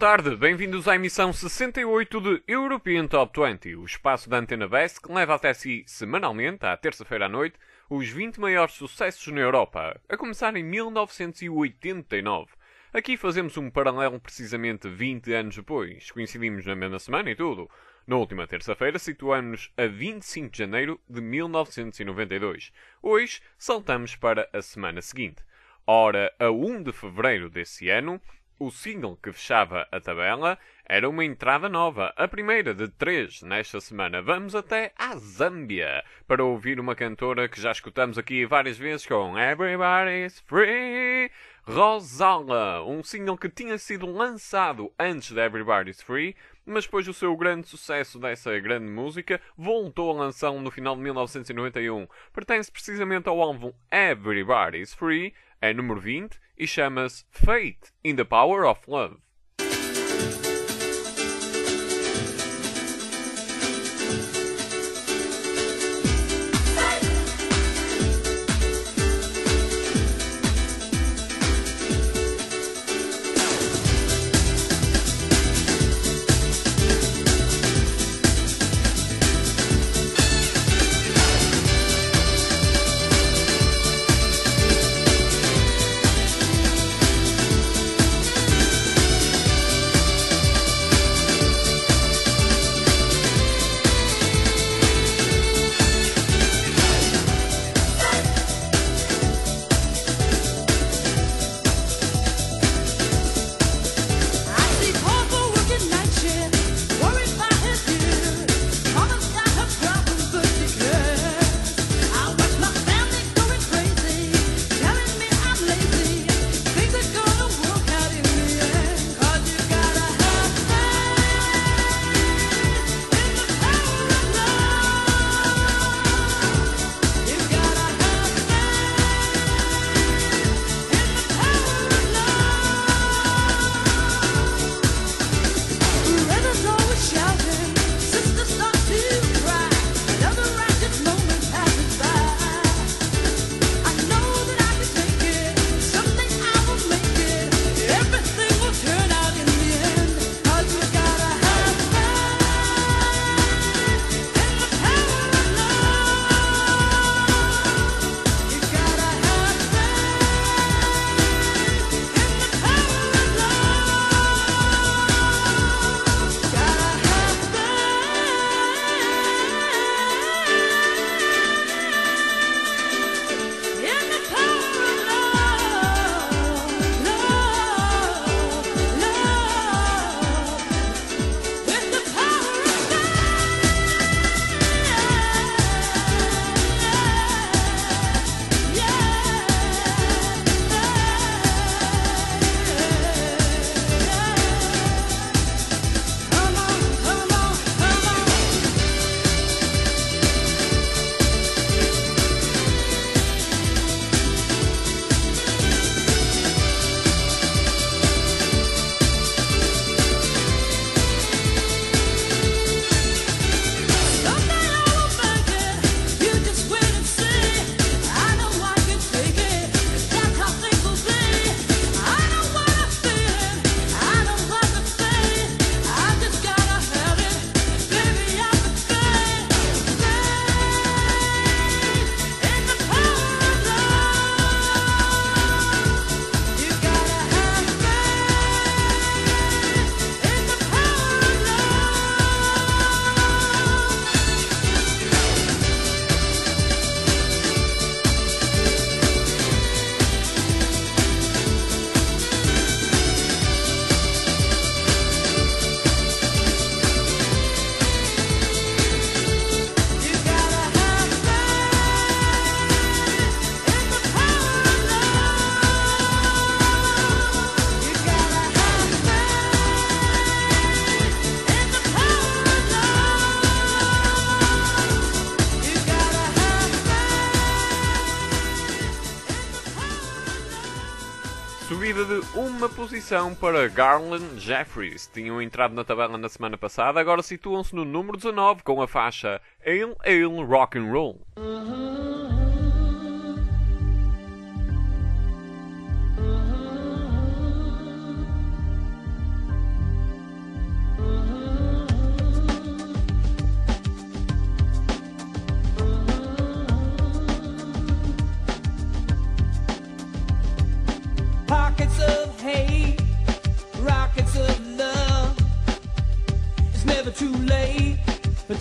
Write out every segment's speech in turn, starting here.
tarde, bem-vindos à emissão 68 de European Top 20, o espaço da Antena Best que leva até si, semanalmente, à terça-feira à noite, os 20 maiores sucessos na Europa, a começar em 1989. Aqui fazemos um paralelo precisamente 20 anos depois, coincidimos na mesma semana e tudo. Na última terça-feira situamos-nos a 25 de janeiro de 1992. Hoje saltamos para a semana seguinte. Ora, a 1 de fevereiro desse ano, o single que fechava a tabela era uma entrada nova, a primeira de 3 nesta semana. Vamos até à Zâmbia para ouvir uma cantora que já escutamos aqui várias vezes com Everybody's Free, Rosala, um single que tinha sido lançado antes de Everybody's Free, mas depois do seu grande sucesso dessa grande música, voltou a lançá-lo no final de 1991. Pertence precisamente ao álbum Everybody's Free, é número 20 e chama-se Faith in the Power of Love. Subida de uma posição para Garland Jeffries. Tinham entrado na tabela na semana passada, agora situam-se no número 19 com a faixa Ale Ale Rock and Roll.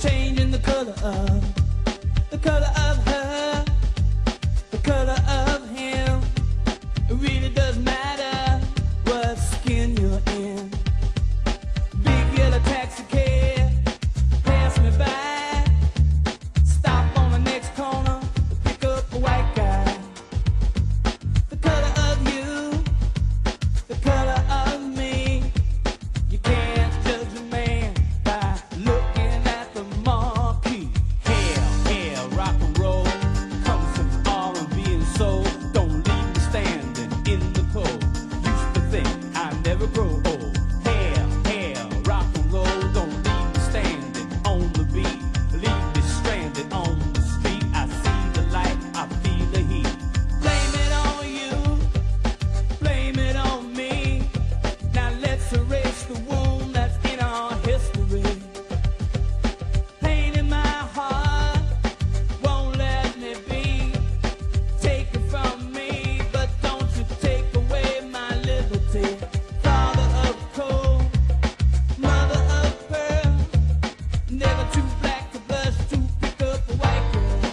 changing the color of her, the color of him. It really doesn't matter what skin you're in. Big yellow taxi cab pass me by. Stop on the next corner, pick up a white guy. The color of you, the color of me. You can't judge a man by looking at the marquee. Hell, rock and roll comes from R&B and soul. Don't leave me standing in the cold. Used to think I'd never grow old. Hell, rock and roll, don't leave me standing on the beat. Leave me stranded on the street. I see the light, I feel the heat. Blame it on you, blame it on me. Now let's erase the wound that's in our history. Pain in my heart won't let me be. Take it from me, but don't you take away my liberty. Father of coal, mother of pearl, never too black to blush to pick up a white girl.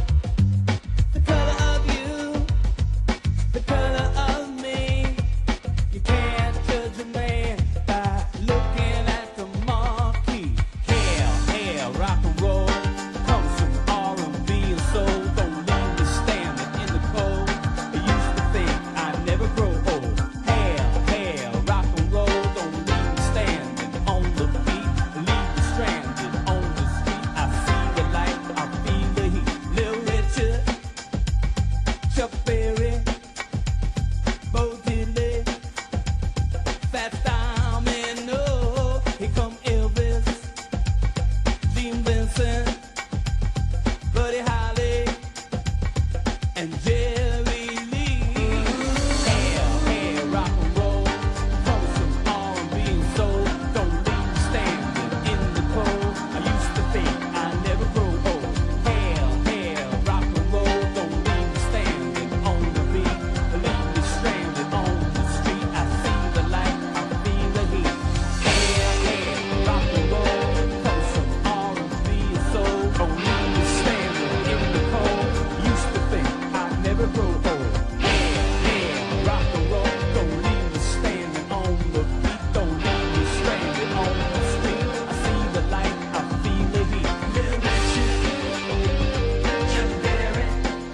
The color of you, the color of me. You can't judge a man by looking at the marquee. Hell, rock and roll comes from R&B and soul. Don't leave me standing in the cold. I used to think I'd never grow old. Hell, rock and roll, don't leave me standing on the beat. Leave me stranded on the street. I see the light, I feel the heat. Little Richard, Chuck Berry, Bo Diddley, Fat Domino, here come Elvis, Gene Vincent, Buddy Holly, and Jerry Lee. Hell, rock and roll comes from R&B and soul. Don't leave me standing in the cold. I used to think I'd never grow old. Hell, rock and roll, don't leave me standing on the beat. Leave me stranded on the street. I see the light, I feel the heat. Hell, rock and roll comes from R&B and soul. Don't leave me standing in the cold. Used to think I'd never grow old. Hell, rock and roll, don't leave me standing on the beat. Don't leave me stranded on the street. I see the light, I feel the heat. Little Richard, Chuck Berry,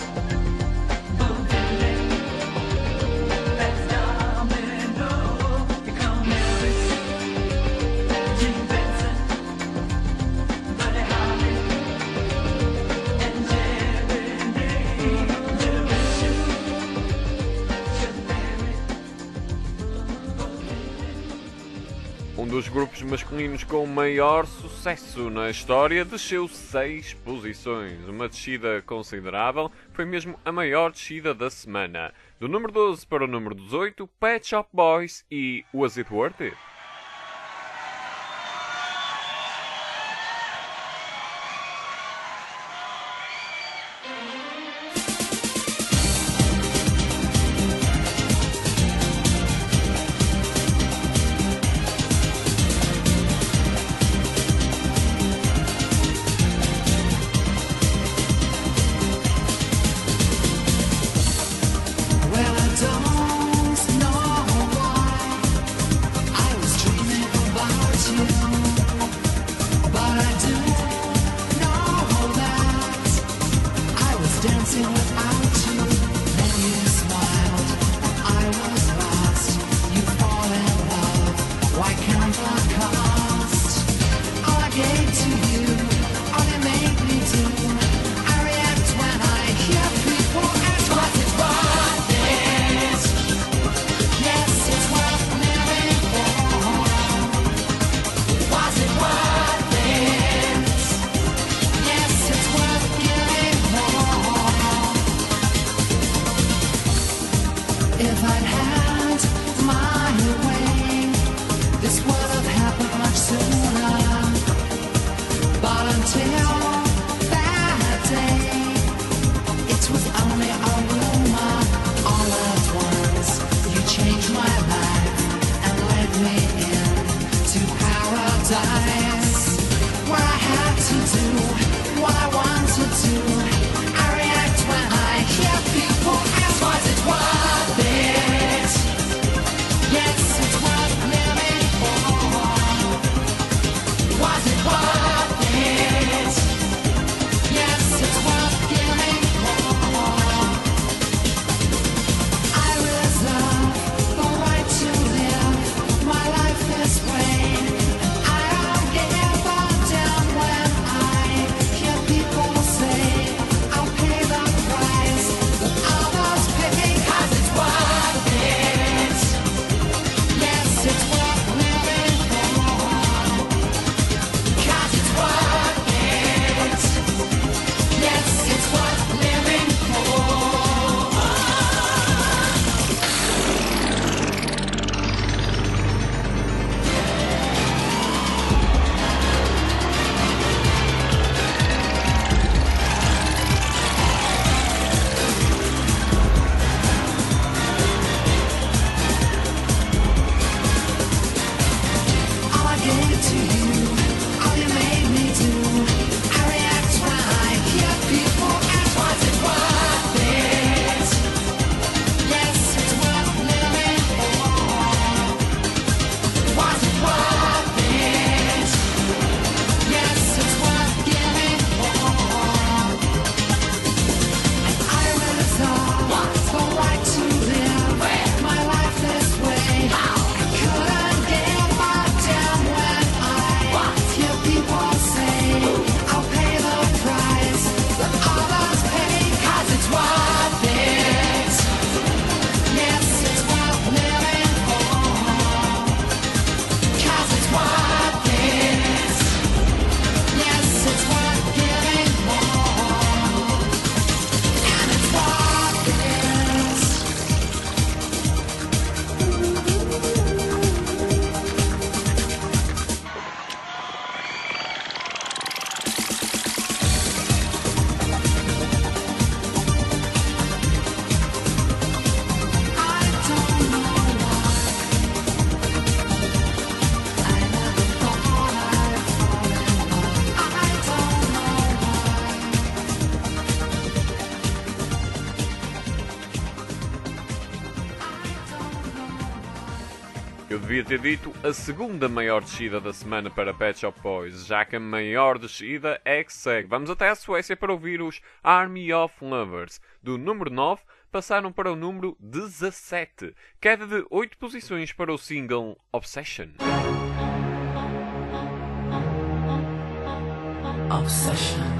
Bo Diddley, Fat Domino, here come Elvis, Gene Vincent, Buddy Holly, and Jerry Lee. Little Richard, Chuck Berry, Bo Diddley. Um dos grupos masculinos com maior sucesso na história desceu 6 posições. Uma descida considerável, foi mesmo a maior descida da semana. Do número 12 para o número 18, Pet Shop Boys e Was It Worth It? Well, I don't know why I was dreaming about you, but I do know that I was dancing without you. Then you smiled, I was lost. You fall in love. Why count the cost? All I gave to you, all you made me do. I react when I hear people ask, was it worth it? Yes, it's worth living for. Was it worth it? Yes, it's worth giving more. If I'd had my way, this would have happened much sooner. But until that day, it was only a rumor. All at once, you changed my life and led me in to paradise, where I had to devia ter dito a segunda maior descida da semana para Pet Shop Boys, já que a maior descida é que segue. Vamos até à Suécia para ouvir os Army of Lovers. Do número 9 passaram para o número 17, queda de 8 posições para o single Obsession. Obsession.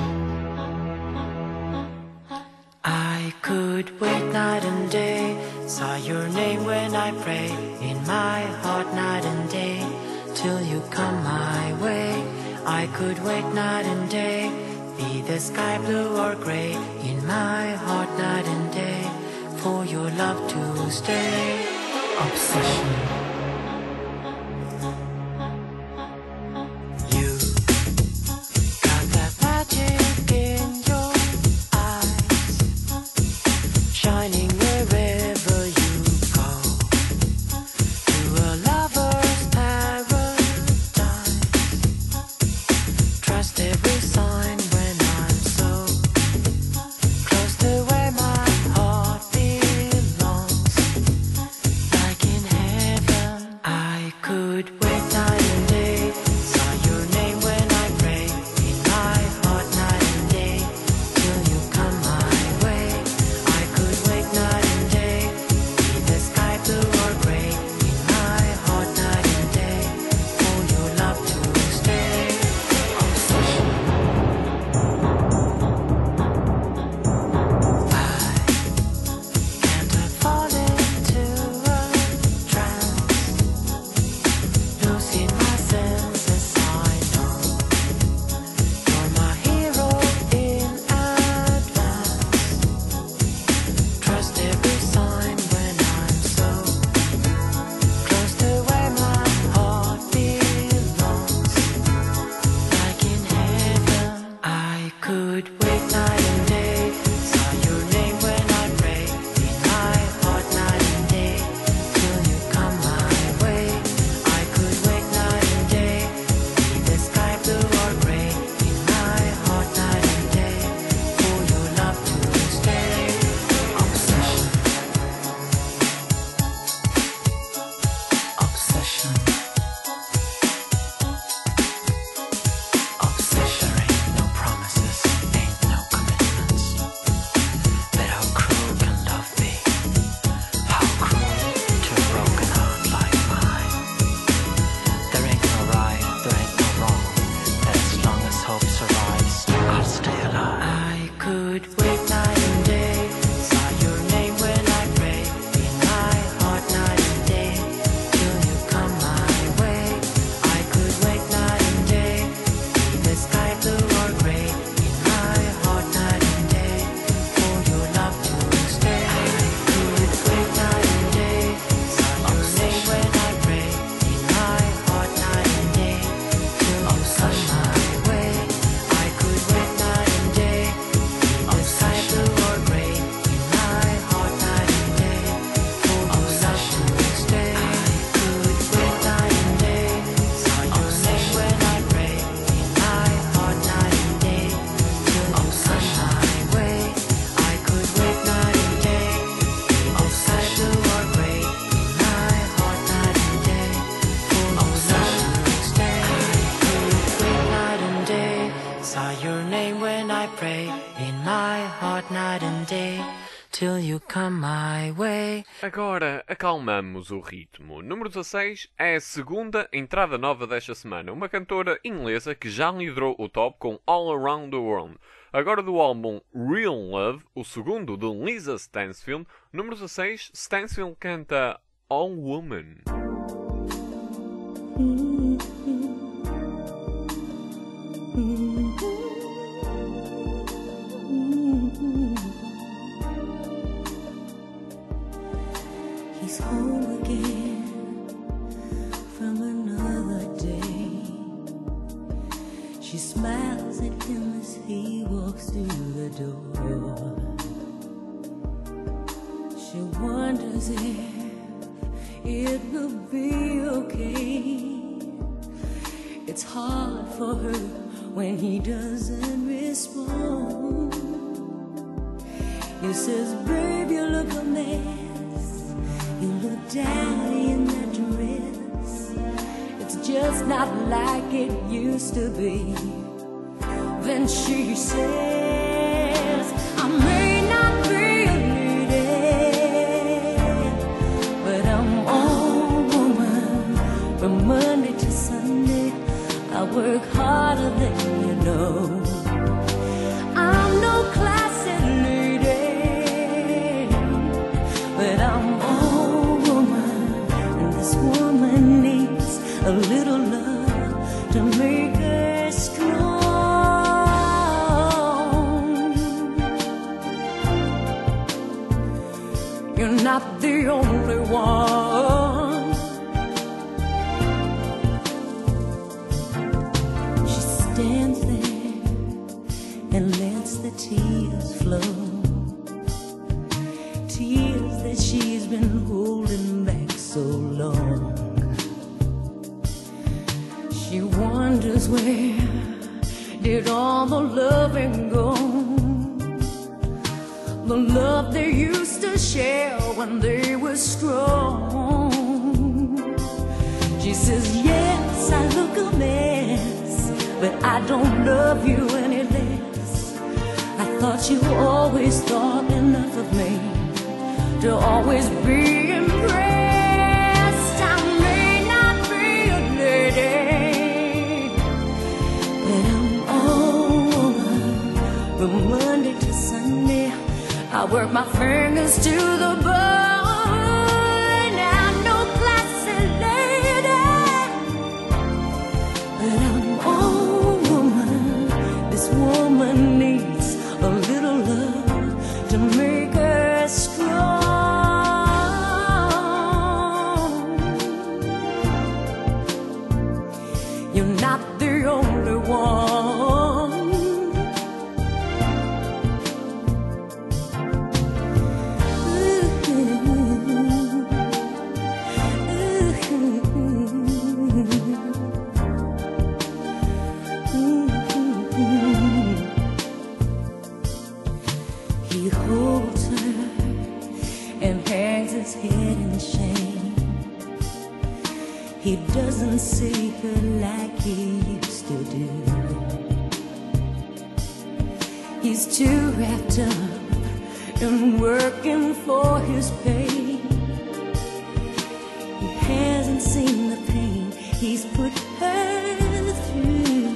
I could wait night and day, saw your name when I pray, in my heart night and day, till you come my way. I could wait night and day, be the sky blue or grey, in my heart night and day, for your love to stay. Obsession. You got that magic in your eyes, shining wherever you go, to a lover's paradise. Trust every sign when I'm so close to where my heart belongs, like in heaven. I could wait night and day, saw your name when I pray, in my heart night and day, till you come my way. I could wait night and day, be the sky blue or grey, in my heart night and day, for your love to stay. Obsession. Can't I fall into a trance, losing my senses? I know you're my hero in advance. Trust every sign when I'm so close to where my heart belongs, like in heaven. I could wait night and day, saw your name when I pray, in my heart night and day, till you come my way. I could wait night and day, be the sky blue or grey, in my heart night and day, for your love to stay. Obsession. Obsession. Obsession ain't no promises, ain't no commitments. But how cruel can love be? How cruel to a broken heart like mine. There ain't no right, there ain't no wrong, but as long as hope survives, I'll stay alive. I could wait night and day, saw your name when I pray, in my heart night and day, till you come my way. I could wait night and day, be the sky blue or grey, in my heart night and day, for your love to stay. I could wait night and day, saw your name when I pray, in my heart night and day, till you come my way. I could wait night and day, be the sky blue or grey, in my heart night and day, for your love to stay. I could wait night and day, saw your name when I pray, in my heart night and day, till you come my way. I could wait night and day, be the sky blue or grey, in my heart night and day, for your love to stay. I could wait night and day, saw your name when I pray, in my heart night and day, till you come my way. Agora acalmamos o ritmo. Número 16 é a segunda entrada nova desta semana. Uma cantora inglesa que já liderou o top com All Around the World. Agora do álbum Real Love, o segundo de Lisa Stansfield. Número 16, Stansfield canta All Woman. He's home again from another day. She smiles at him as he walks through the door. She wonders if it will be okay. It's hard for her when he doesn't respond. He says, babe, you look a mess. You look daddy in that dress. just not like it used to be. Then she says, I may not be a lady, but I'm all woman. From Monday to Sunday, I work harder than you know. I'm no classy lady, but I'm all woman, and this woman needs a little love to make her strong. You're not the only one. She stands there and lets the tears flow, tears that she's been holding back so long. She wonders where did all the loving go, the love they used to share when they were strong. She says, yes, I look a mess, but I don't love you any less. I thought you always thought enough of me to always be impressed. I may not be a lady, but I'm all woman. From Monday to Sunday, I work my fingers to the bone. I'm no classy lady, but I'm all woman. This woman needs a little love to make her strong. You're not the only one. He holds her and hangs his head in shame. He doesn't see her like he used to do. He's too wrapped up in working for his pay. He hasn't seen the pain he's put her through.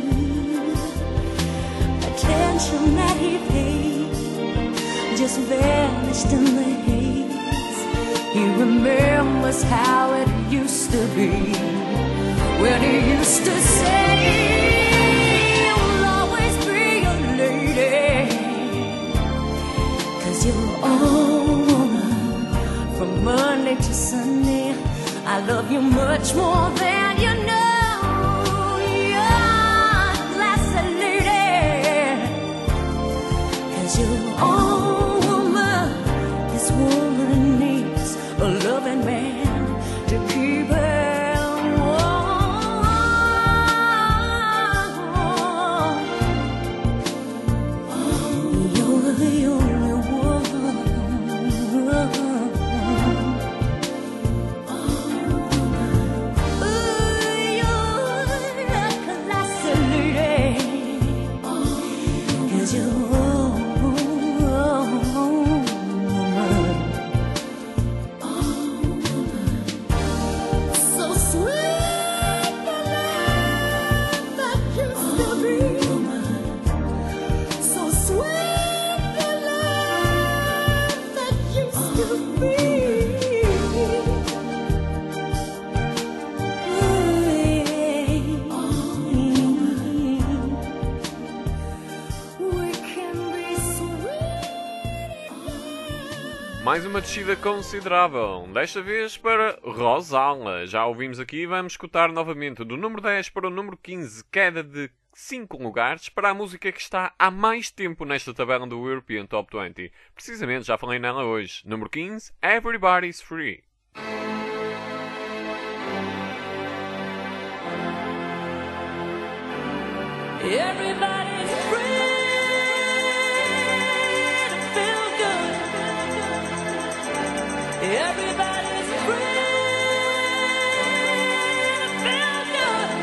Attention that he paid just vanished in the haze. He remembers how it used to be, when he used to say, you'll always be a lady, 'cause you're all woman. From Monday to Sunday, I love you much more than you know. You're a classy lady, 'cause you're all woman. This woman needs a loving man to keep her warm. You're the only one. Ooh, you're a classy lady, 'cause you're all woman. So sweet the love that used to be. So sweet the love that used to be. We can be sweet. Mais uma descida considerável, desta vez para Rosala. Já ouvimos aqui e vamos escutar novamente do número 10 para o número 15, queda de 5 lugares para a música que está há mais tempo nesta tabela do European Top 20. Precisamente, já falei nela hoje. Número 15, Everybody's Free. Everybody's free to feel good. Everybody's free to feel good.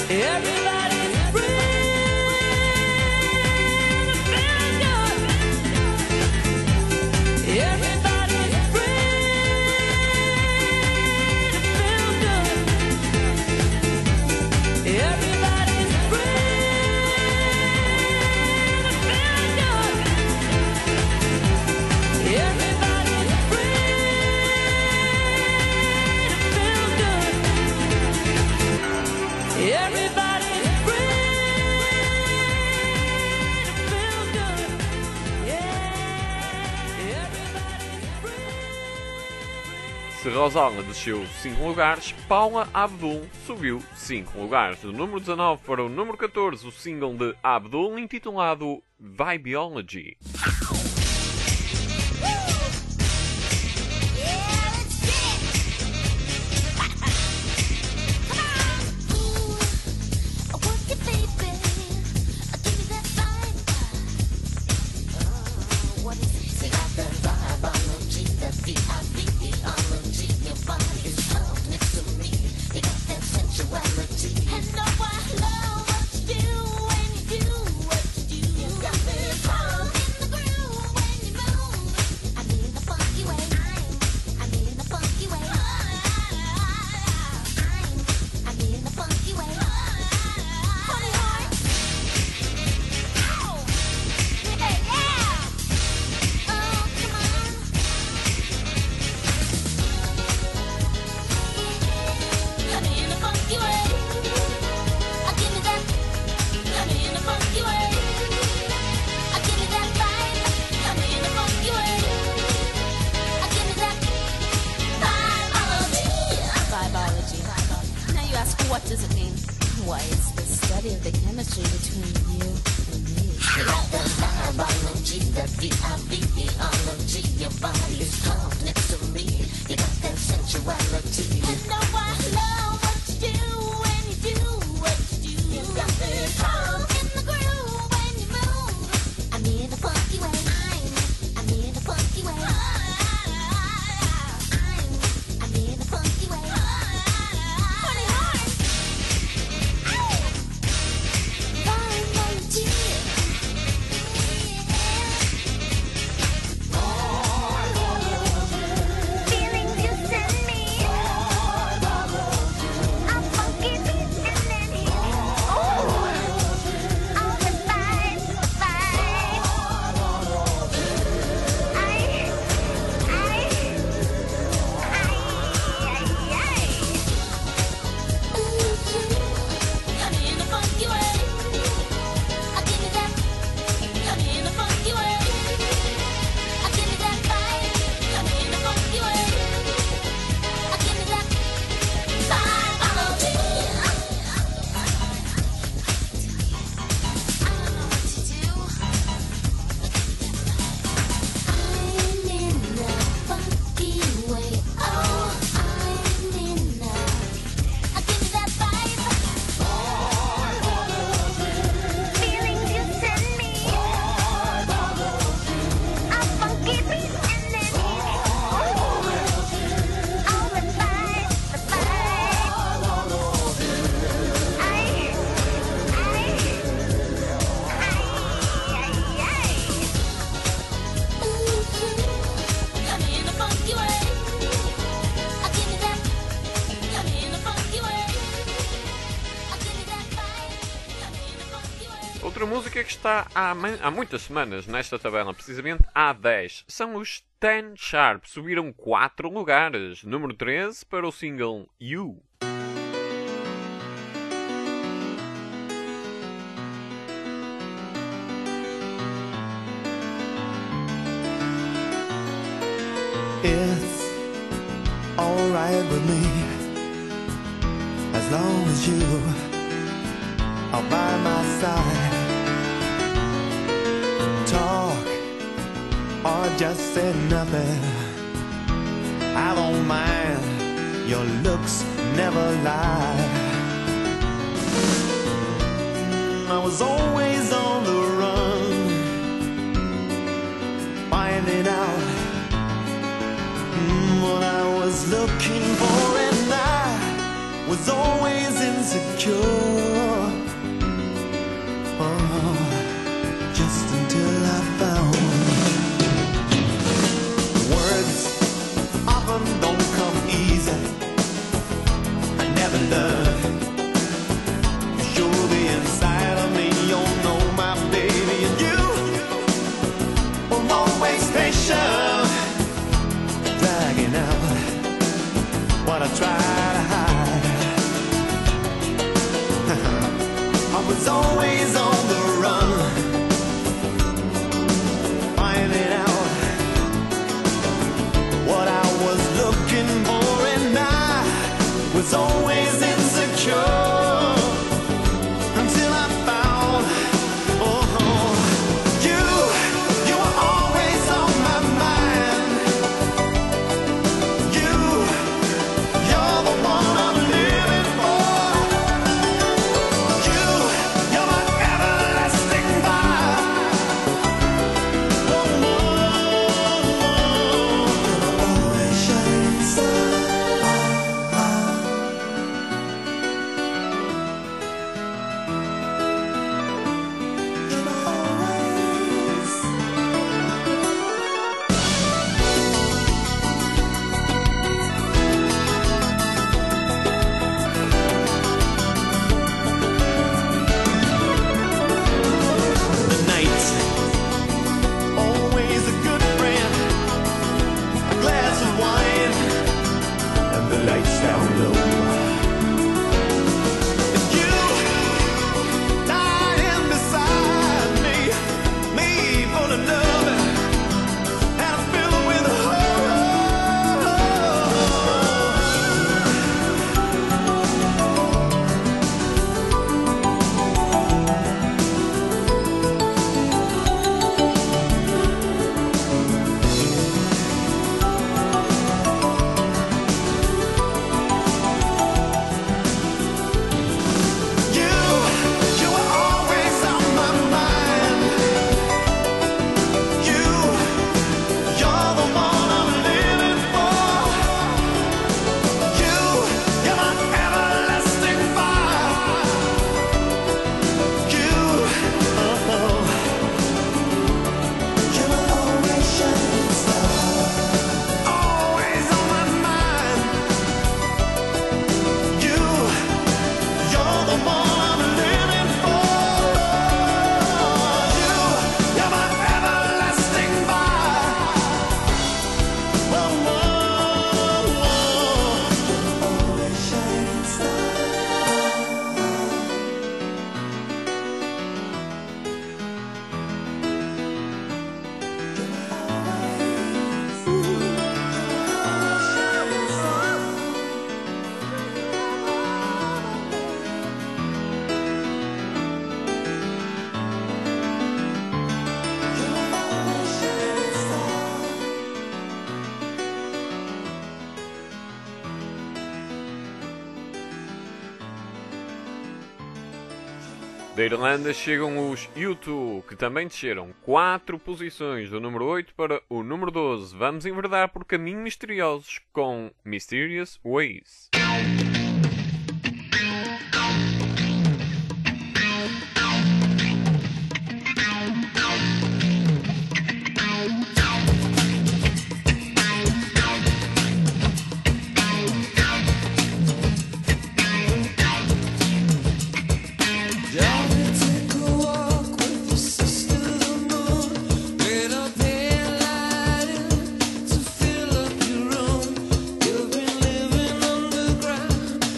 Everybody's free to feel good. Everybody's free to feel good. Everybody's free to feel good. Everybody's free to feel good. Everybody's free to feel good. Yeah, everybody's free. Se Rosana desceu 5 lugares, Paula Abdul subiu 5 lugares. Do número 19 para o número 14, o single de Abdul intitulado Vibiology. What does it mean? Why, it's the study of the chemistry between you and me. Biology, the V-I-B-E-ology. Your body is calm next to me. You got that sensuality. And know I love what you do when you do what you do. You got this calm. In the groove when you move. I'm in a funky way. I'm in a funky way. I'm in a funky way. Funny heart. Biology. Feelings you send me. A funky beat and then hit. Oh, all the vibes, I'm in a funky way. I give me that. I'm in a funky way. I give me that vibe. I'm in a funky way. I give me that biology. I don't know what to do. I'm in a funky way. Oh, I'm in a. I give me that vibe. Feelings you send me. A funky beat and then hit. All the vibes, the I'm in a funky way. I give me that. I'm in a funky way. I give me that vibe. I'm in a funky way. Outra música que está há muitas semanas nesta tabela, precisamente há 10, são os Ten Sharp. Subiram 4 lugares. Número 13 para o single You. It's alright with me as long as you are by my side. Talk or just say nothing. I don't mind. Your looks never lie. I was always on the run, finding out what I was looking for, and I was always insecure. never learn. You're the inside of me, you know my baby, and you were always patient, dragging out what I try to hide. I was always on the run, finding out what I was looking for, and I was always insecure until I found, oh, you were always on my mind. You're the one I'm living for. You're my everlasting fire. Oh, always shining star. The night, always a good friend. A glass of wine and the lights down low. And you lying beside me full of love and I'm filled with horror. You were always on my mind. You're the one I'm living for. You're my everlasting fire. You're always shining star. Always on my mind. You're the one I'm living for. You're my everlasting fire. Whoa, always shining star. Da Irlanda chegam os U2, que também desceram 4 posições do número 8 para o número 12. Vamos enverdar por caminhos misteriosos com Mysterious Ways. Take a walk with your sister, the moon. Lit up headlighting to fill up your room. You've been living underground.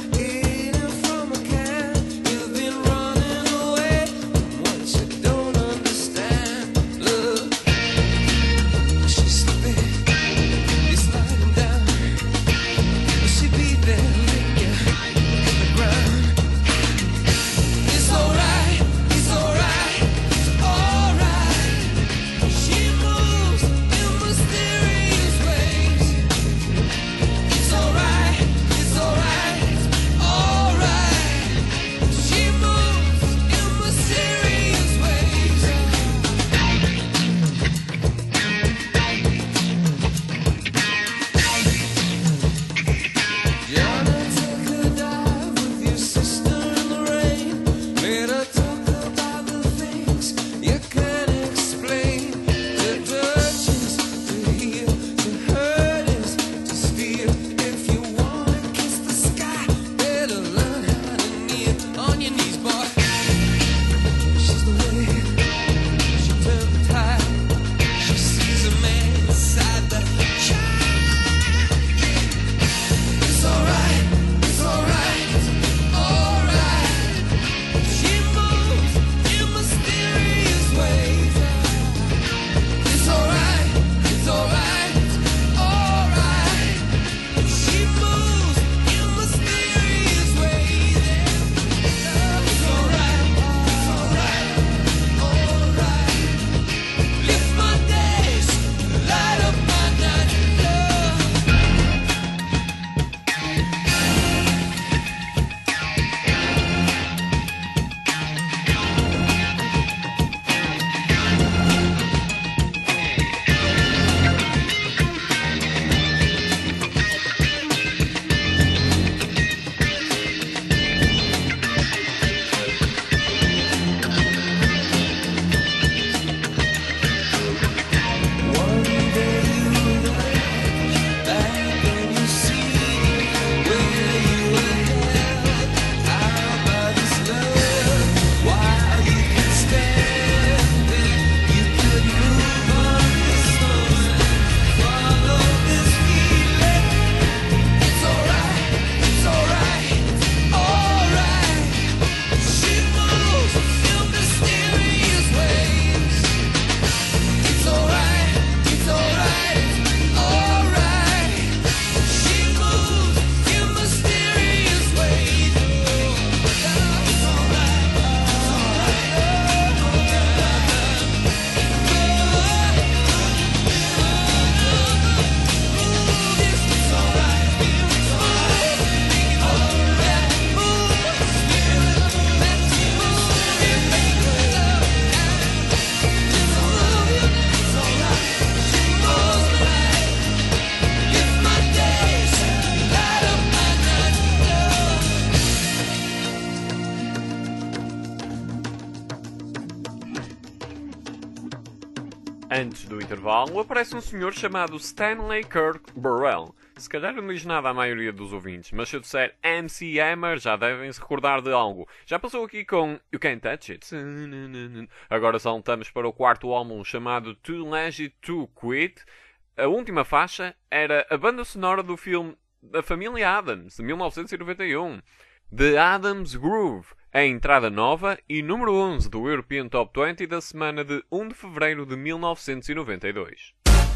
Antes do intervalo, aparece um senhor chamado Stanley Kirk Burrell. Se calhar não diz nada à maioria dos ouvintes, mas se eu disser MC Hammer, já devem se recordar de algo. Já passou aqui com You Can't Touch It. Agora saltamos para o quarto álbum chamado Too Lazy to Quit. A última faixa era a banda sonora do filme da família Addams, de 1991. The Addams Groove, a entrada nova e número 11 do European Top 20 da semana de 1 de fevereiro de 1992.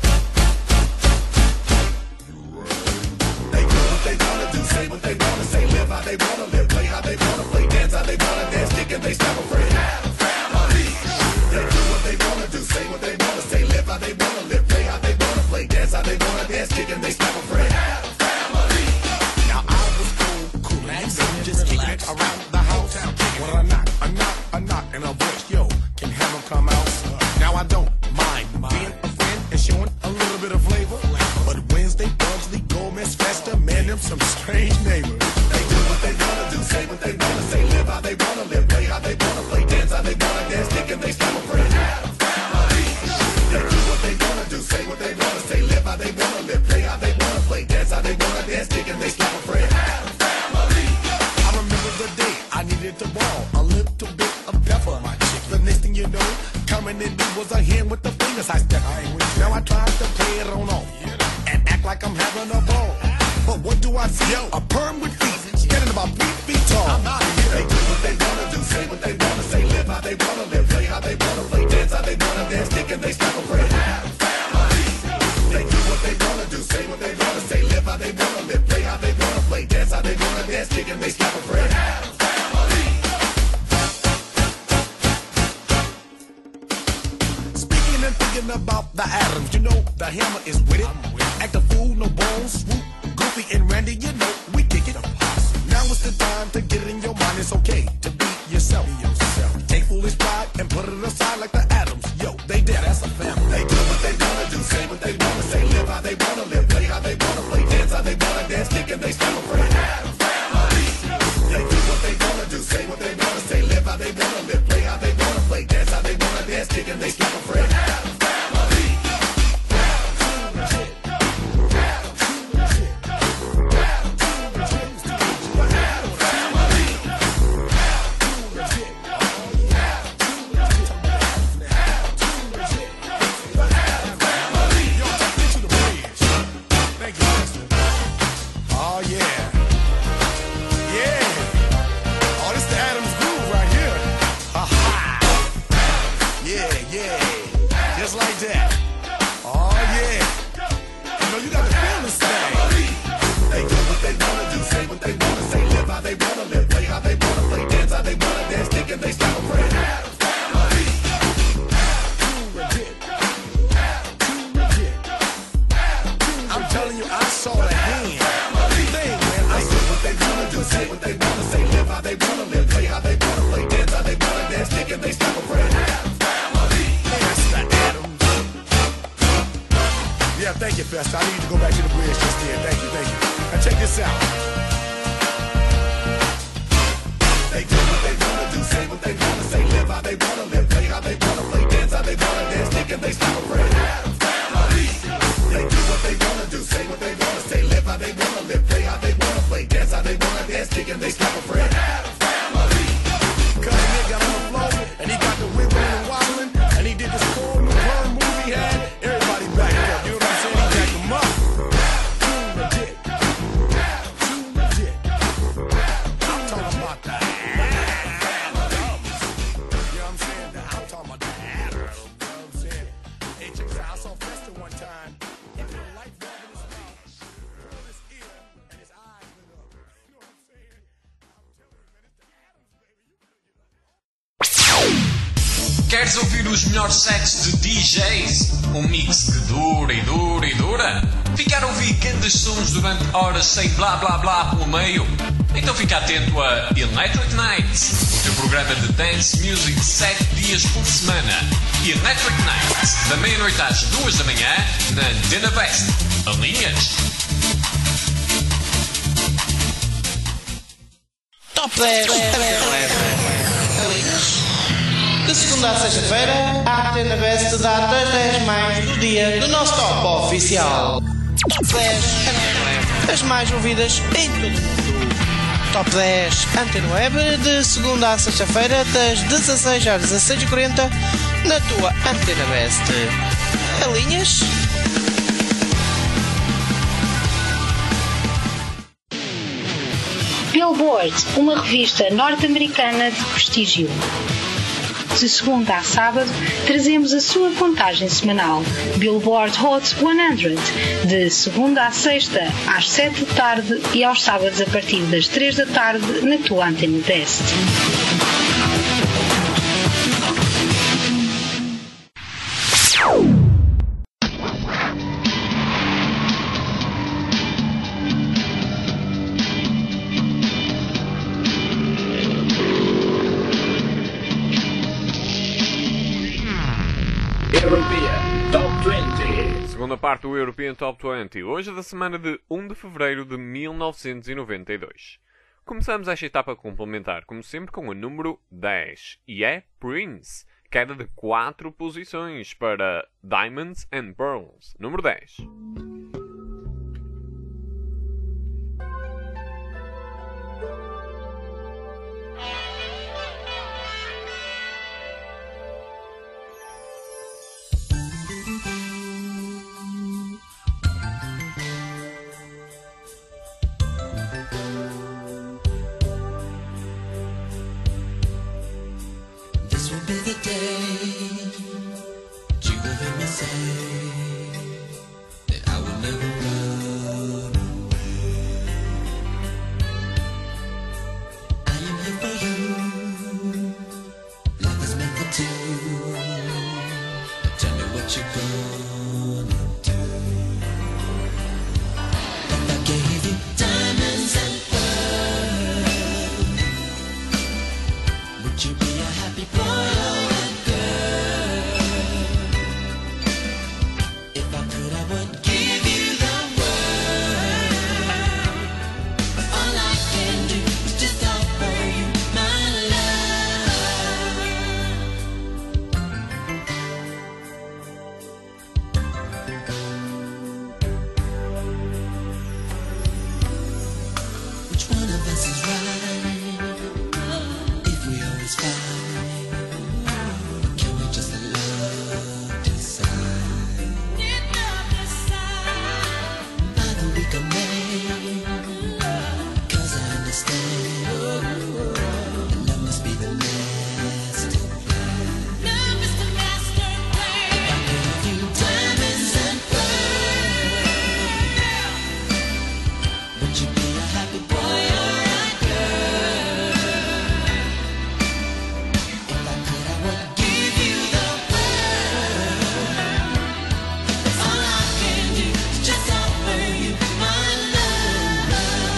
They wanna do, say what they wanna say, live how they wanna live, play how they wanna play, dance how they wanna dance, kick and they stop afraid. Family. They do what they wanna do, say what they wanna say, live how they wanna live, play how they wanna play, dance how they wanna dance, kick and they stop afraid. Family. Now I was cool, and just kicking it around the house. When I knock, and a voice, yo, can have them come out. Now I don't mind being a friend and showing a little bit of flavor, but Wednesday, Thursday, Gomez, Festa, man, them some strange neighbors. They do what they wanna do, say what they wanna say, live how they wanna live, play how they wanna play, dance how they wanna dance, kick and they stop afraid. Family. They do what they wanna do, say what they wanna say, live how they wanna live, play how they wanna play, dance how they wanna dance, kick and they stop afraid. Family. I remember the day I needed to ball a little bit of pepper. My chick, the next thing you know, coming in was a hand with the fingers I stepped. Now I tried to play it on off and act like I'm having a ball. But what do I see? Yo, a perm with feet, standing about 3 feet tall. I'm out of here. They do what they wanna do, say what they wanna say, live how they wanna live, play how they wanna play, dance how they wanna dance, kick and they stop afraid. Family. They do what they wanna do, say what they wanna say, live how they wanna live, play how they wanna play, dance how they wanna dance, kick and they stop afraid. Family. Speaking and thinking about the atoms, you know the hammer is with it. Act a fool, no bones, swoop, Goofy and Randy, you know we kick it. Now it's the time to get it in your mind. It's okay to be yourself. Take foolish pride and put it aside like the atoms. Yo, they did. That's a family. They do what they wanna do, say what they wanna say, live how they wanna live, play how they wanna play, dance how they wanna dance, kick and they stop afraid. Family. They do what they wanna do, say what they wanna say, live how they wanna live, play how they wanna play, dance how they wanna dance, kick and they stop afraid. Family. Just like that. Oh yeah. You know you got to feel this thing. They do what they wanna do, say what they wanna say, live how they wanna live, play how they wanna play, dance how they wanna dance, kick and they stop afraid. Family. I'm telling you, I saw the hand. Thing, man. They do what they wanna do, say what they wanna say, live how they wanna live, play how they wanna play, dance how they wanna dance, kick and they stop afraid. Yeah, thank you, Festa. I need to go back to the bridge just then. Thank you. Now check this out. They do what they wanna do, say what they wanna say, live how they wanna live, play how they wanna play, dance how they wanna dance, kick and they stop afraid. Family. They do what they wanna do, say what they wanna say, live how they wanna live, play how they wanna play, dance how they wanna dance, kick and they stop afraid. Family. Cause the nigga got on the floor and he got the wiggling and wobbling and he did this cool new horror movie he had. Everybody backed up, you know what I'm saying? He backed him up. I'm talking about the Addams. You know what I'm saying? I'm talking about the Addams. You know what I'm saying? Hey, check this out. I saw Festa one time. He put a light bulb in his face, on his ear, and his eyes lit up. You know what I'm saying? I'm telling you, man, it's the Addams, baby. Queres ouvir os melhores sets de DJs? Um mix que dura e dura e dura? Ficar a ouvir grandes sons durante horas sem blá blá blá pelo meio? Então fica atento a Electric Nights, o teu programa de dance music 7 dias por semana. Electric Nights, da meia-noite às 2 da manhã, na Antena Best. Alinhas? Top 10. Alinhas? De segunda a sexta-feira, a Antena Best dá-te as 10 mais do dia do nosso top oficial. Top 10 Antena Web, as mais ouvidas em todo o mundo. Top 10 Antena Web, de segunda a sexta-feira, das 16 às 16h40, na tua Antena Best. Alinhas? Billboard, uma revista norte-americana de prestígio. De segunda a sábado, trazemos a sua contagem semanal, Billboard Hot 100, de segunda a sexta, às 7 da tarde e aos sábados a partir das 3 da tarde, na tua Antena Best. Segunda parte do European Top 20, hoje da semana de 1 de fevereiro de 1992. Começamos esta etapa complementar, como sempre, com o número 10, e é Prince, queda de 4 posições para Diamonds and Pearls, número 10. This will be the day that you will hear me say that I will never run away. I am here for you. Life is meant for two. Tell me what you're gonna do. If I gave you diamonds and pearls, would you be a happy boy or a girl? If I could, I would give you the world. But all I can do is just offer you my love. Which one of us is right? If we always fight, can we just let love decide? Neither we can make, 'cause I understand that love must be the master plan. If I gave you diamonds and pearls, would you be a happy boy or a girl? If I could, I would give you the world. All I can do is just offer you my love.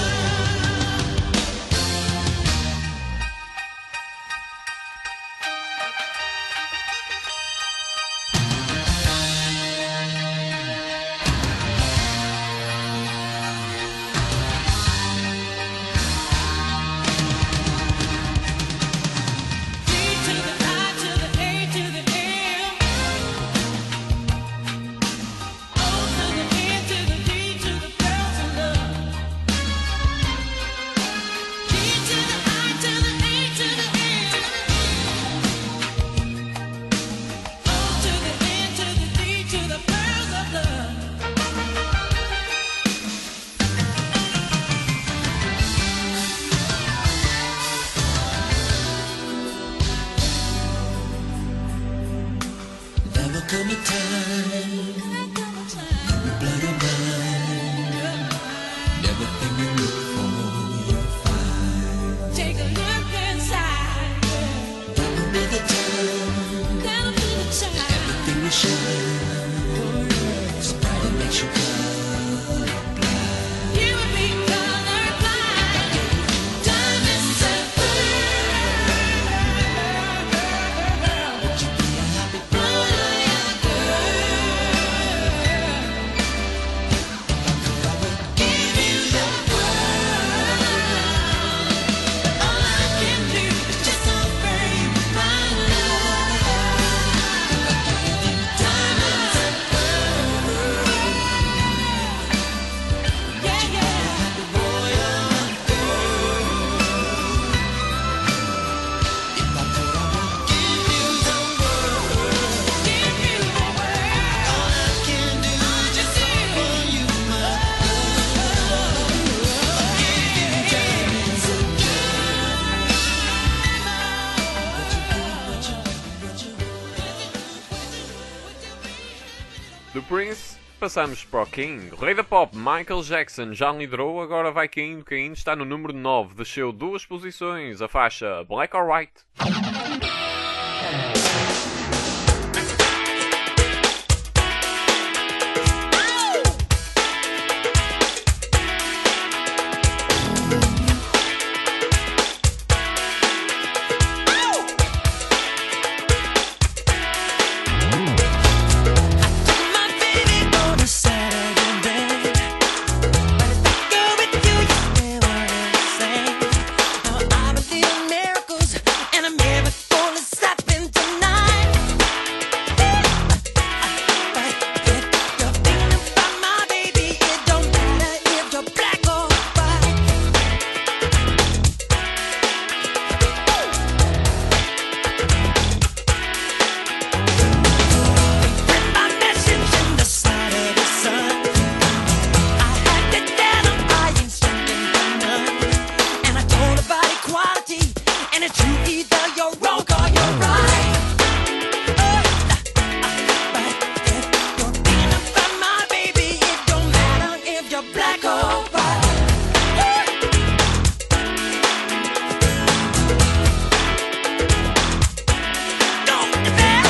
There will come a time you blow your mind. Everything you look for, you'll find. Take a look inside. That will be the time That'll be the time. everything will shine. So bright it makes you colorblind. You would be colorblind. Diamonds and pearls. Would you be a happy boy or a girl? Prince, passamos para o King. O rei da pop, Michael Jackson, já liderou, agora vai caindo, está no número 9, desceu 2 posições, a faixa Black or White. My baby on a Saturday night. But if I go with you, you never understand. Now I believe in miracles, and a miracle is happening tonight. If you're thinking about my baby, it don't matter if you're black or white. Read my message in the side of the sun. I had to tell 'em I ain't standing for none. And I told about equality, and it's true, either you're wrong or you're right. But if you're thinking about my baby, it don't matter if you're black or white. Don't look at that.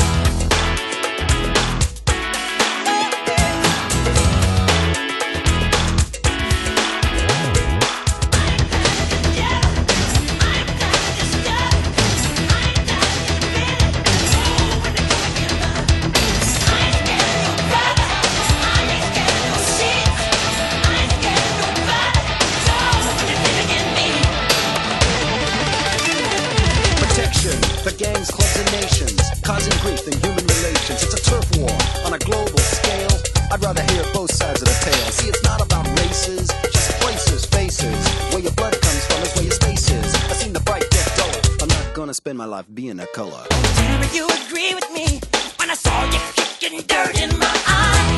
Protection for gangs, clubs, and nations, causing grief in human relations. It's a turf war on a global scale. I'd rather hear both sides of the tale. See, it's not about races, just places, faces. Where your blood comes from is where your space is. I've seen the bright get duller. I'm not gonna spend my life being a color. Tell me you agree with me when I saw you kicking dirt in my eye.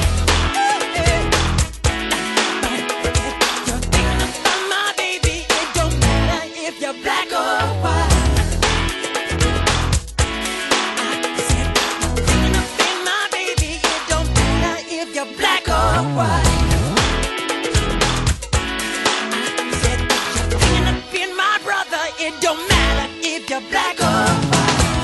If you're thinking about my baby, it don't matter if you're black or white. I said, you're thinking about my baby, it don't matter if you're black or white. I said, you're thinking of being my brother, it don't matter if you're black or white.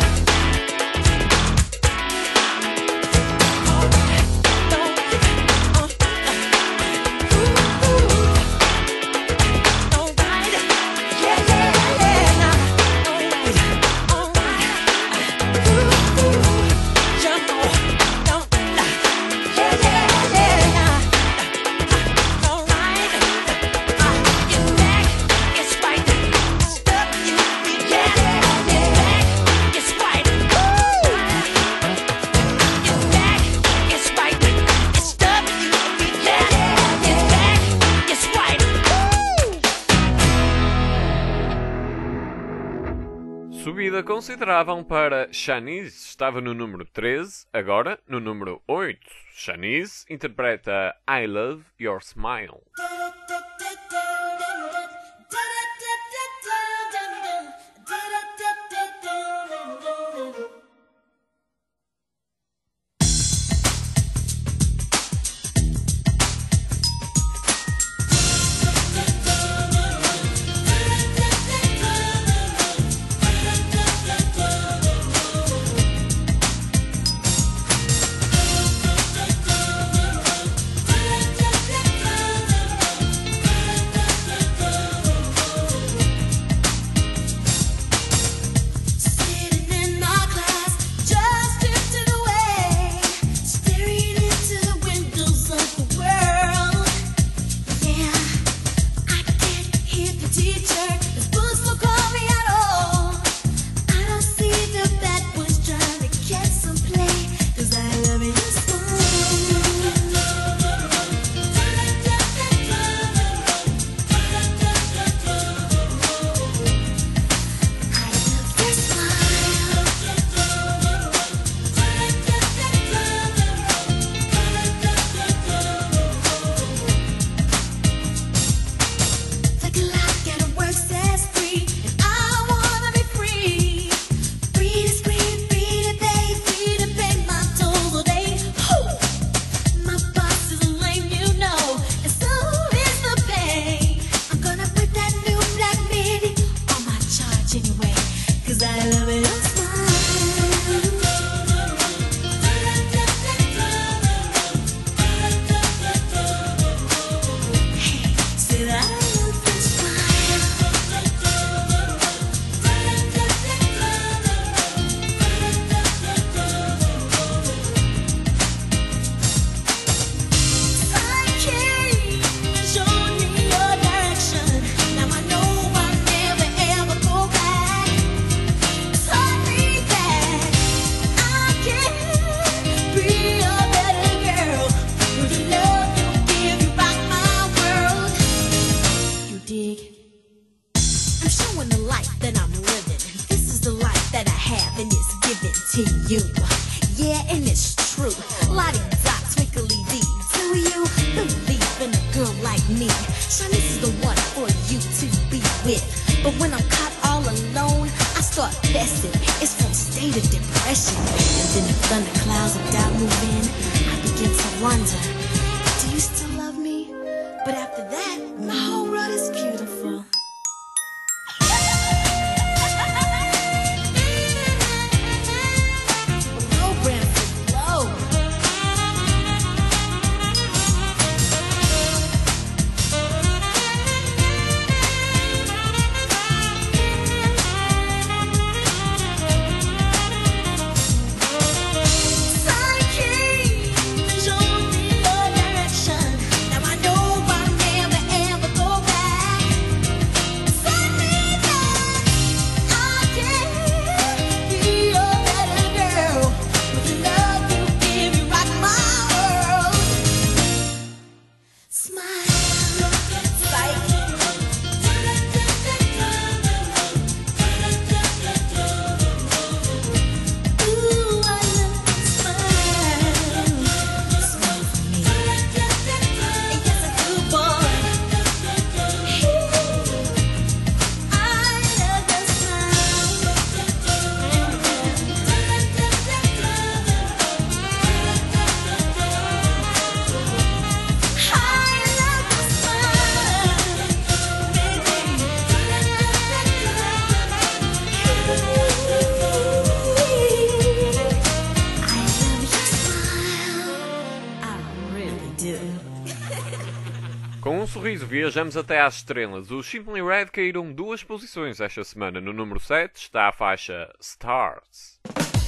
Subida considerável para Shanice, estava no número 13, agora no número 8. Shanice interpreta I Love Your Smile. Sitting in my class, just drifting away, staring into the windows of the world. Yeah, I can't hear the teacher. The schools don't call me at all. I don't see the bad boys trying to catch some play, 'cause I love your Like a lock at a work showing the life that I'm living. This is the life that I have and it's given to you. Yeah, and it's true. Lottie-dot, twinkly-dee. Do you believe in a girl like me? Shanice is the one for you to be with. But when I'm caught all alone, I start fessing. It's from state of depression. And then the thunderclouds of doubt move in. I begin to wonder, do you still love me? But after that, my whole world is beautiful. Com um sorriso viajamos até às estrelas. Os Simply Red caíram 2 posições esta semana. No número 7 está a faixa Stars.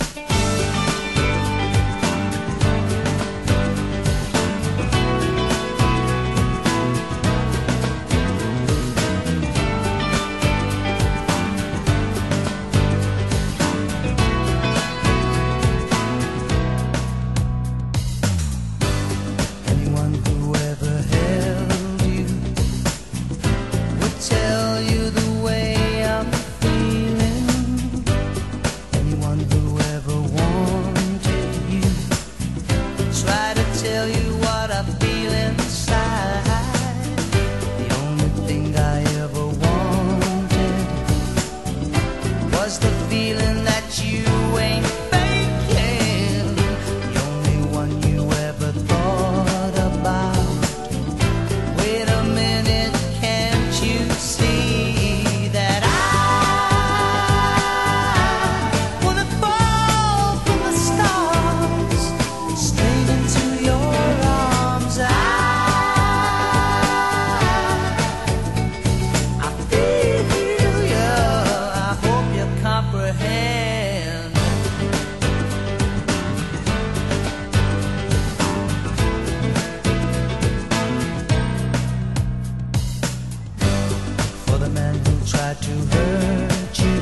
Anyone who ever held you would tell you the way I'm feeling. Anyone who ever wanted you try to tell you what I feel inside. The only thing I ever wanted was the feeling that you ain't faking. The only one you ever thought about. Wait a minute, can't you see that I wanna fall from the stars straight into your arms? I feel you, I hope you comprehend. For the man who tried to hurt you,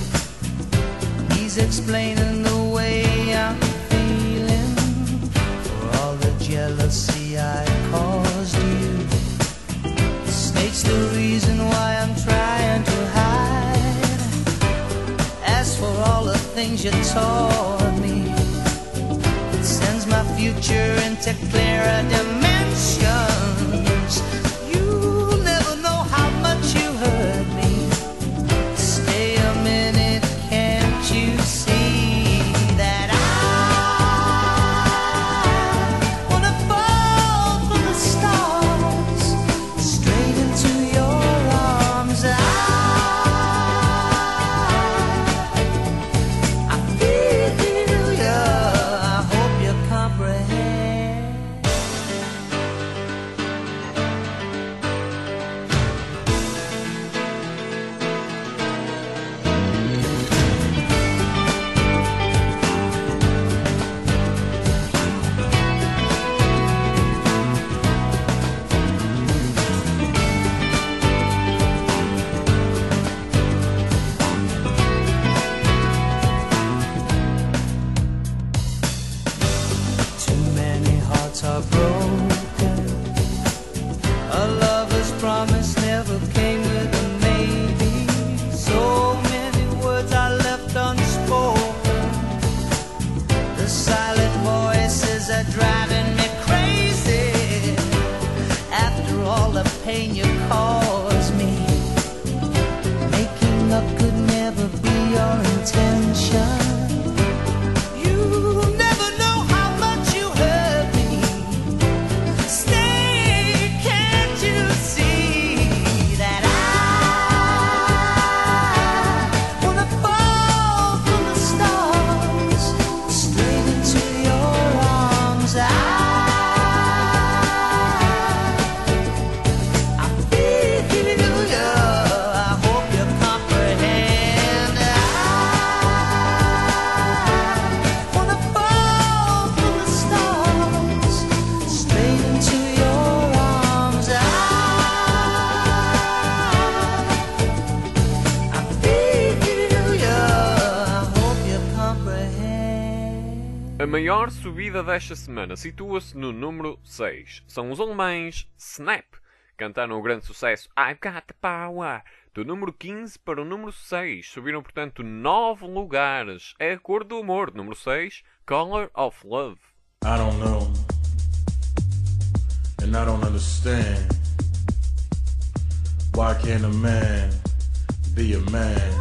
he's explaining the way I'm feeling. For all the jealousy I caused you, states the reason why I'm trying to hide. As for all the things you taught me, it sends my future into clearer dimensions. You'll never know how much you hurt me. Stay a minute, can't you see that I wanna fall from the stars straight into your arms? I feel you, I hope you comprehend. attention. You never know how much you hurt me. Stay, can't you see that I wanna fall from the stars straight into your arms? I feel you. I hope you comprehend. I wanna fall from the stars straight into your arms. I feel you. I hope you comprehend. A maior subida desta semana situa-se no número 6. São os alemães Snap. Cantaram o grande sucesso I've Got the Power. Do número 15 para o número 6. Subiram, portanto, 9 lugares. É a cor do humor. Número 6, Color of Love. I don't know, and I don't understand. Why can't a man be a man?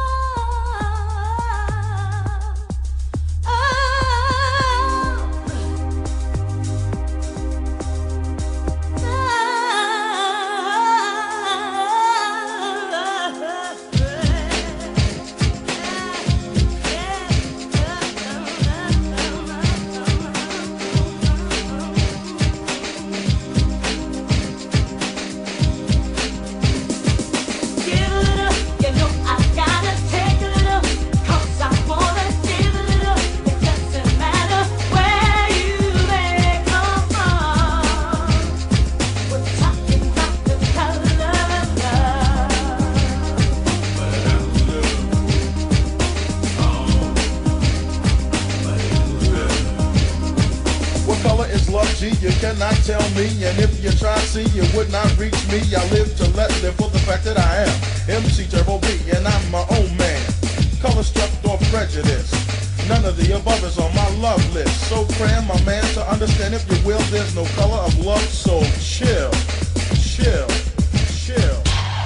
What color is love, G? You cannot tell me. And if you try, see, you would not reach me. I live to let live for the fact that I am MC Turbo B, and I'm my own man. Color struck or prejudice. None of the above is on my love list. So cram, my man, to understand, if you will, there's no color of love. So chill, chill, chill.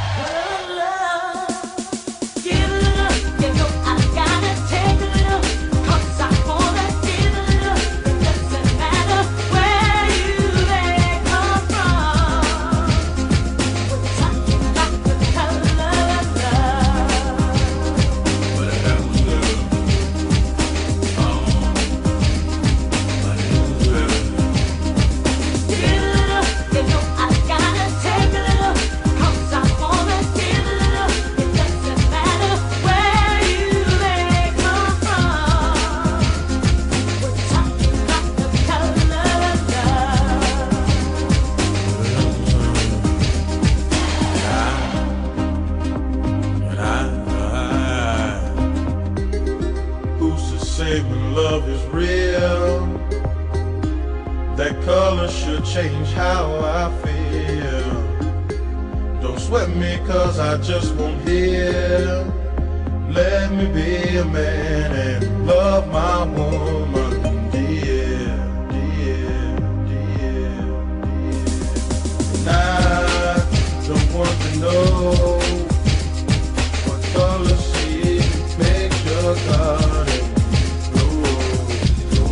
Who's to say when love is real? That color should change how I feel. Don't sweat me, cause I just won't hear. Let me be a man and love my woman, dear, dear, dear, dear. And I don't want to know what color she makes your garden grow, grow,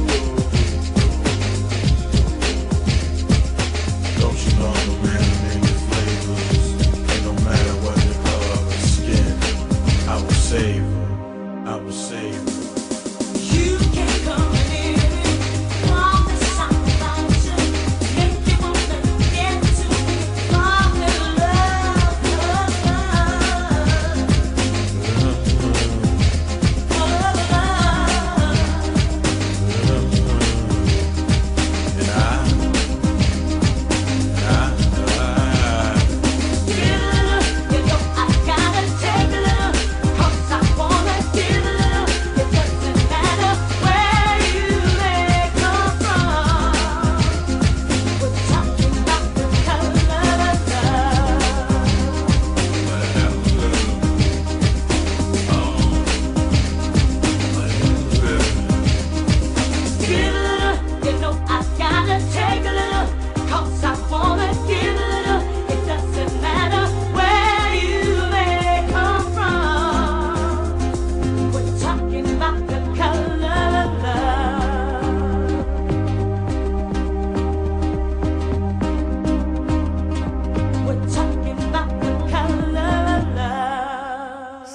grow. Don't you know I'm a man of many flavors? And no matter what the color of her skin, I will save her, I will save her. You can come in, promise I'm about to make you wanna get to fall in love, love, love.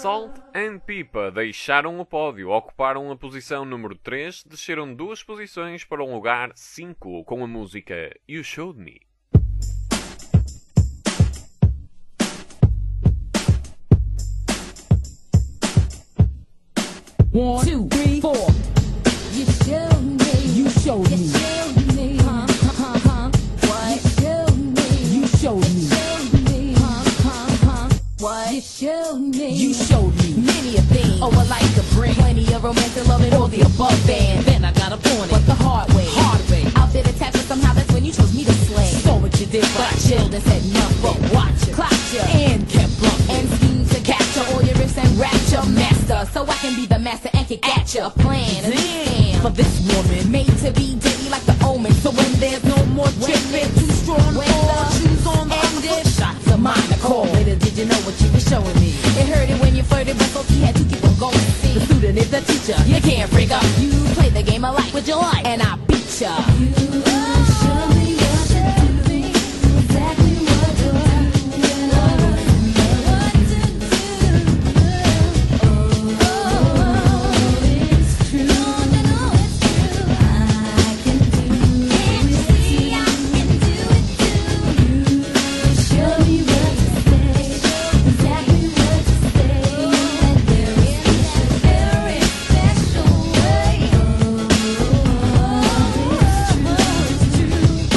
Salt and Pepper deixaram o pódio, ocuparam a posição número 3, desceram 2 posições para um lugar 5 com a música You Showed Me. One, two, three, four. You showed me. You showed me. You showed me. What? You showed me. You showed me. What? You showed me. You showed me many a thing. Oh, I like to bring plenty of romance and love and all the above. Then I got a point, but the hard way. Hard way. Out there to tap, but somehow that's when you chose me to slay. So what you did, but I chilled and said nothing. Watch it, clocked ya, and kept bumping. And schemed to capture all your riffs and rapture, master. So I can be the master and kick at your plan. Damn, for this woman, made to be daily like the omen. So when there's no more tripping, too strong, when the shoes on the end, shots of mine are cold. Later, did you know what you were showing me? It hurt it when you flirted, but so he had to keep on going. See, the student is the teacher. You can't break up. You play the game of life with your life, and I beat ya. You show me what to do, exactly what to do. What to do. Oh, it's true. No, it's true. I can do it. See, I can do it too. You show me what to say, exactly what to say. And there is a very special way. It's true.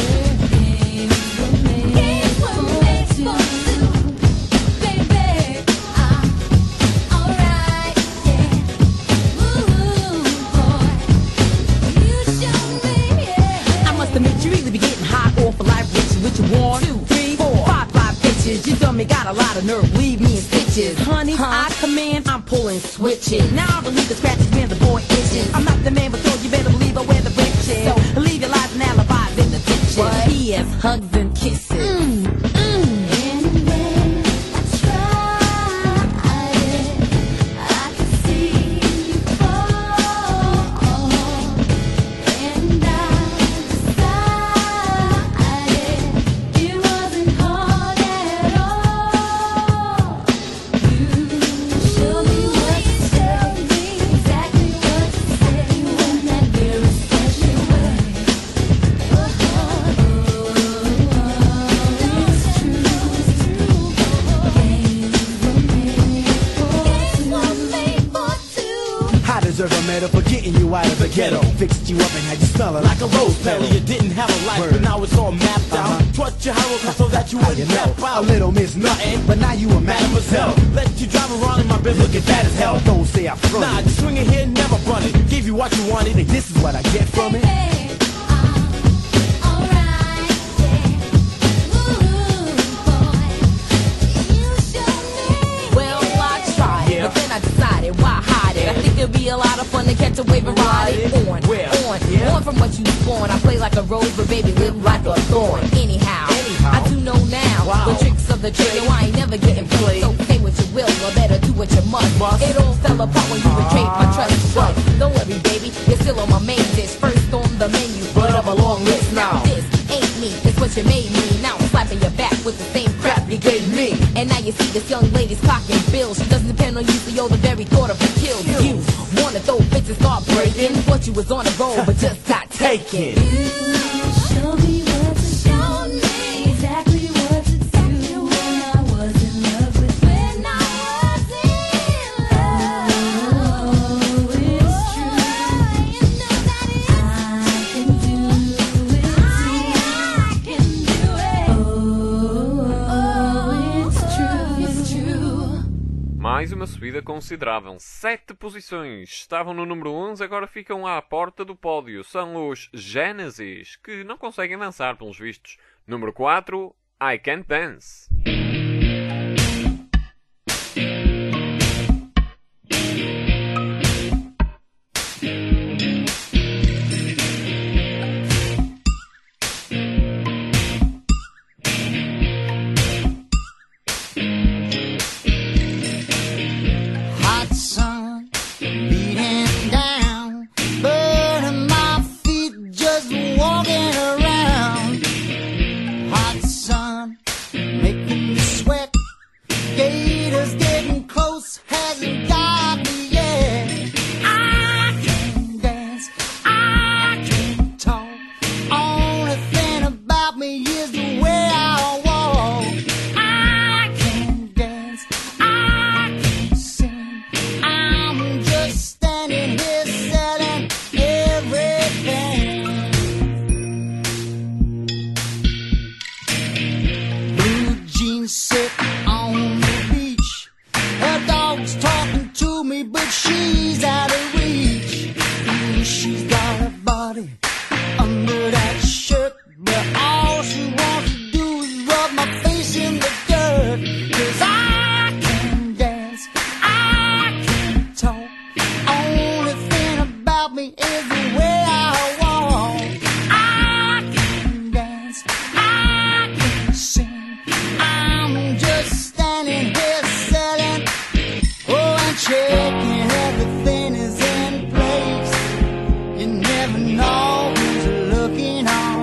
Games were made for two, baby. Alright, yeah. Ooh, boy, you showed me, yeah. I must admit, you really be getting hot off of life, bitch. What you want? 2, 3, 4, 5 bitches. You dummy got a lot of nerve, leave me in stitches. Honey, I command, I'm pulling switches. Now I believe the scratches when the boy itches. I'm not the man, but so you better believe I wear the riches. So leave your lies and alibis in the ditches. P.S. hugs and kisses. Deserve a medal for getting you out of the ghetto. Fixed you up and had you smelling like a rose petal. You didn't have a life, but now it's all mapped out. Trust your heroes so that you wouldn't nap out. A little miss nothing, but now you a mademoiselle. Let you drive around in my biz looking fat as hell. Don't say I front. Nah, just swing it here, never run it. Give you what you wanted, and this is what I get from it. Well, I tried, but then I decided, why hide it? I think it'd be a lot of fun to catch a wave and ride it. On from what you spawn. I play like a rose, but baby, live like a thorn. Anyhow, I do know now the tricks of the trade. No, I ain't never getting played. So say what you will, or better do what you must. It all fell apart when you betrayed my trust. But don't worry, baby, you're still on my main dish. First on the menu, but of a long list. Now this ain't me, it's what you made me. Now I'm slapping your back with the same crap you gave me. And now you see this young lady's clocking bills. She doesn't depend on you, so you're the very thought of her kills you. Wanna throw fits and start breaking. Thought you was on a roll, but just got taken. You show me what to show me, exactly what to do when I was in love with. When I was in love, it's true. You know that I can do it. I can do it. Oh, it's true, it's true. Mais uma subida considerável, 7 posições. Estavam no número 11, agora ficam à porta do pódio. São os Genesis, que não conseguem dançar pelos vistos. Número 4, I Can't Dance. Hot sun beating down, burning my feet just walking around. Hot sun making me but she's out of reach. Ooh, she's got a body under that shirt, but all she wants to do is rub my face in the dirt. 'Cause I can dance, I can talk. Only thing about me is the way I walk. I can dance, I can sing. I'm just standing here selling, oh, and checking everything is in place. You never know who's looking on.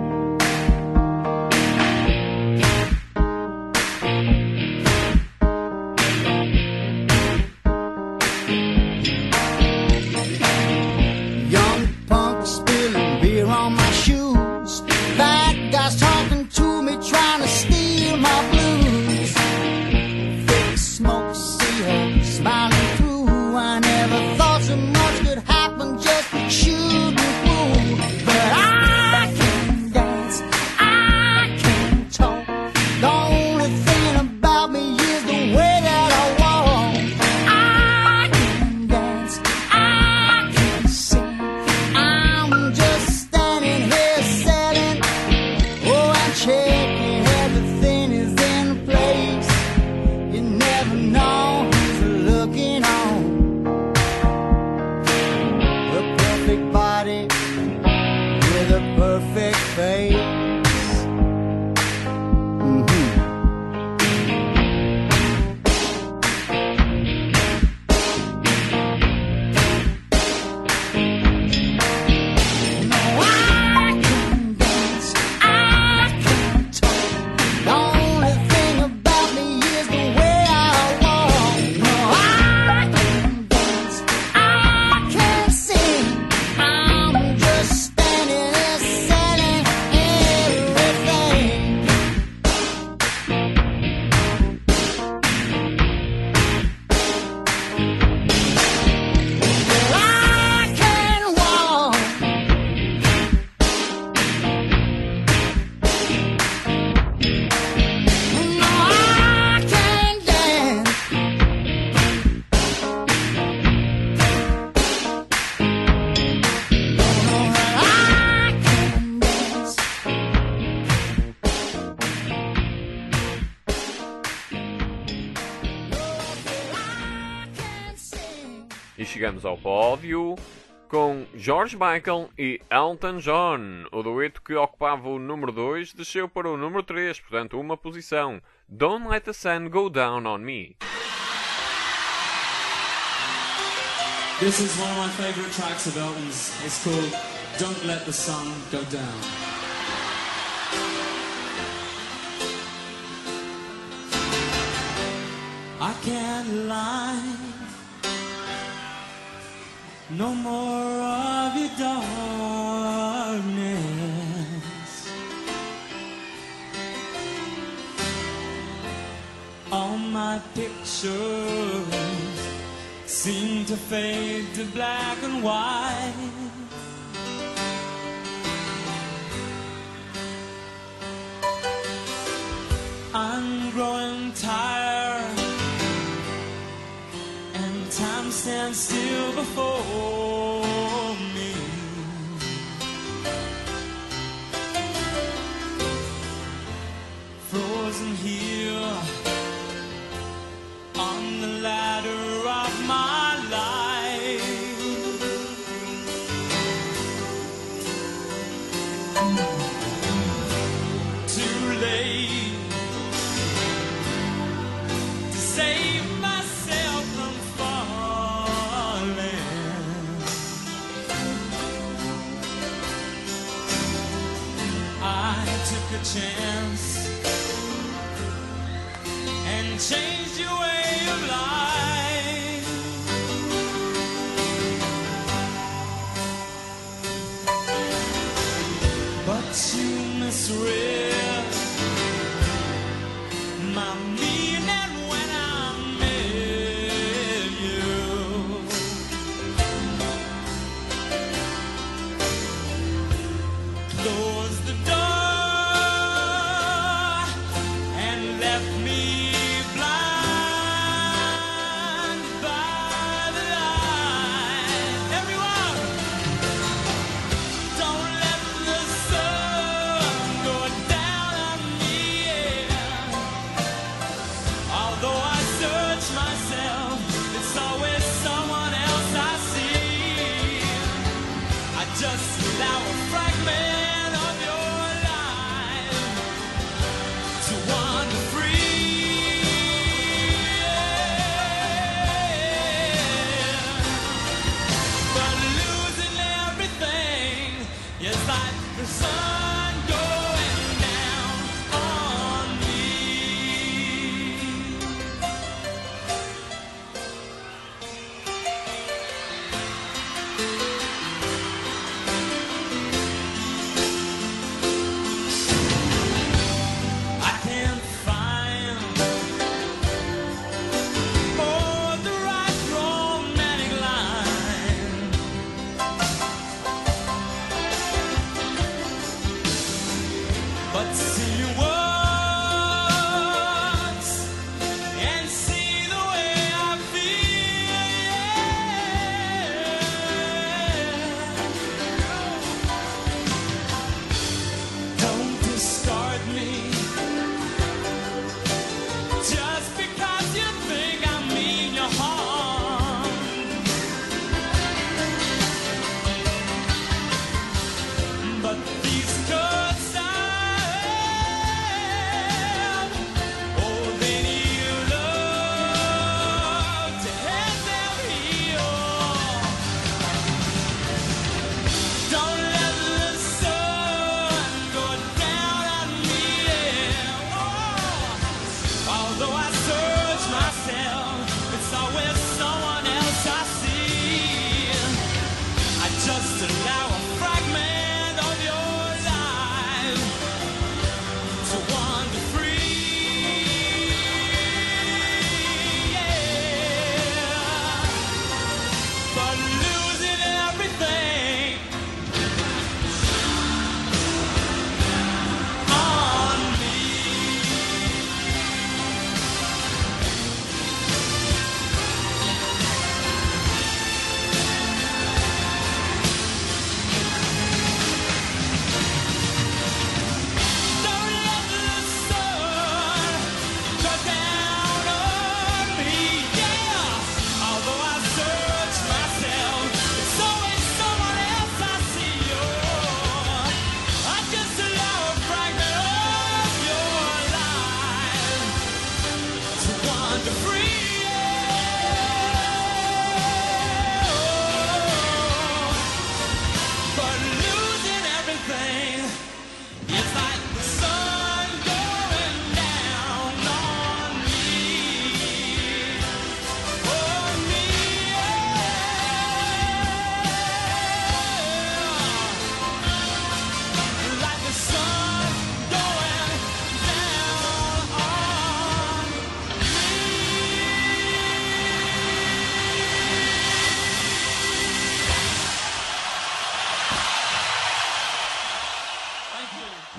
Young punk spilling beer on my shoes. Bad guys talking to me, trying to steal my blues. Thick smoke, see her smiling through. I never thought so much could happen just shooting through. But I can dance, I can talk. The only thing about me is the way that I walk. I can dance, I can sing. I'm just standing here selling, oh, and checking everything is in place. You never know who's looking on. The perfect body with a perfect face. The only thing about me is the way I walk. No, I can dance, I can sing. I'm just standing there selling everything. I can walk. No, I can dance. I can dance. E chegamos ao pódio com George Michael e Elton John. O dueto que ocupava o número 2 desceu para o número 3, portanto uma posição. Don't Let the Sun Go Down on Me. This is one of my favourite tracks of Elton's. It's called Don't Let the Sun Go Down. I can't lie, no more of your darkness. All my pictures seem to fade to black and white. I'm growing tired, and time stands still before me. Frozen here on the ladder of my life. Too late to save myself from falling. I took a chance and changed your way of life. But you misread my meaning when I met you. Close the door and left me blind by the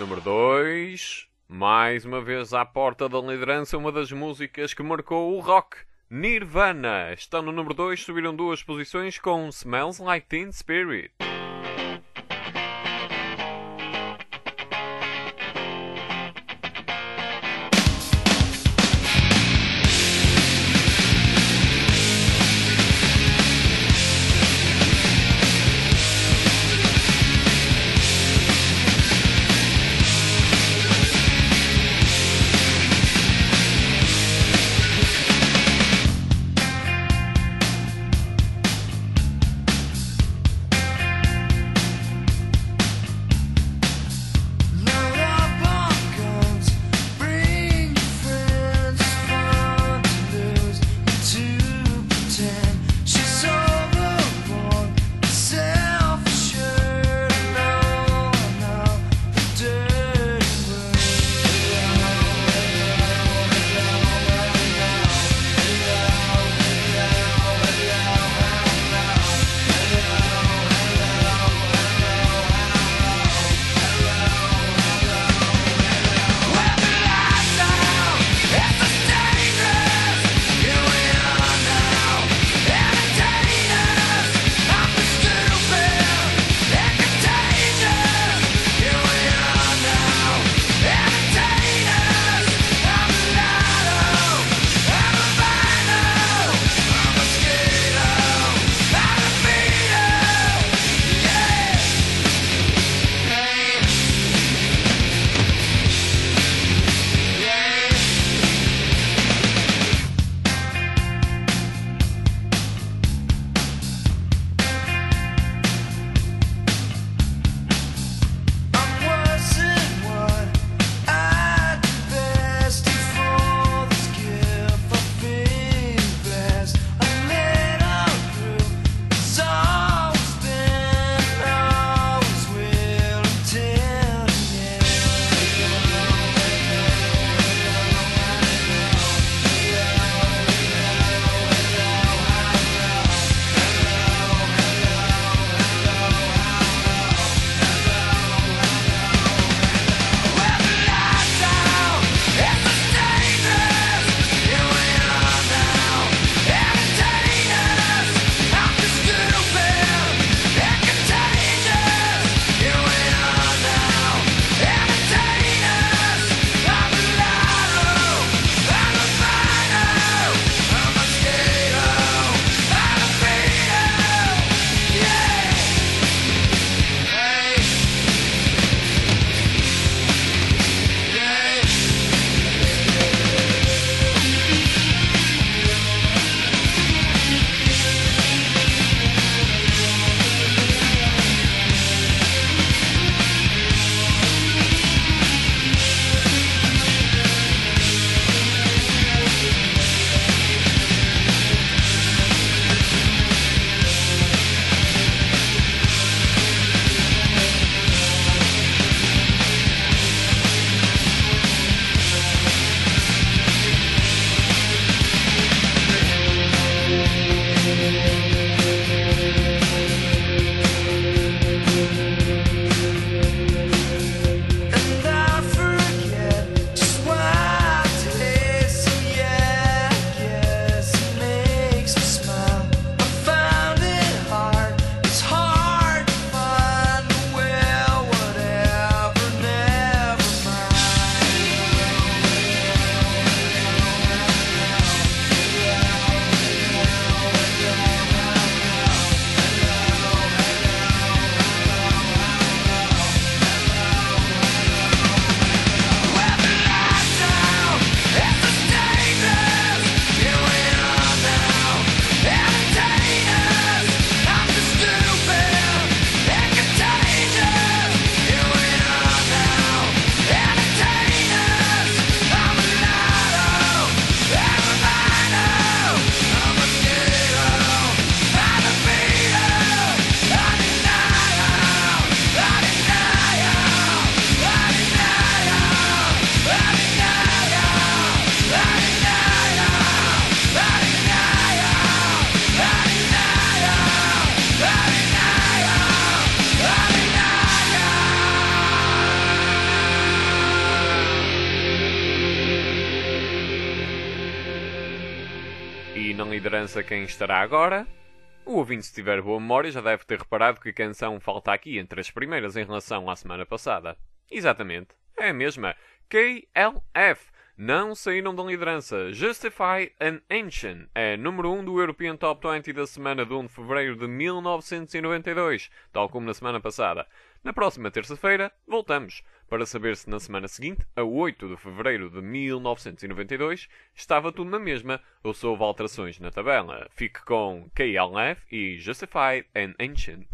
número 2, mais uma vez à porta da liderança, uma das músicas que marcou o rock, Nirvana. Estão no número 2, subiram 2 posições com Smells Like Teen Spirit. liderança quem estará agora? O ouvinte, se tiver boa memória, já deve ter reparado que a canção falta aqui entre as primeiras em relação à semana passada. Exatamente, é a mesma. KLF. Não saíram da liderança. Justify an Ancient é número 1 do European Top 20 da semana de 1 de fevereiro de 1992, tal como na semana passada. Na próxima terça-feira, voltamos, para saber se na semana seguinte, a 8 de fevereiro de 1992, estava tudo na mesma ou se houve alterações na tabela. Fique com KLF e Justify an Ancient.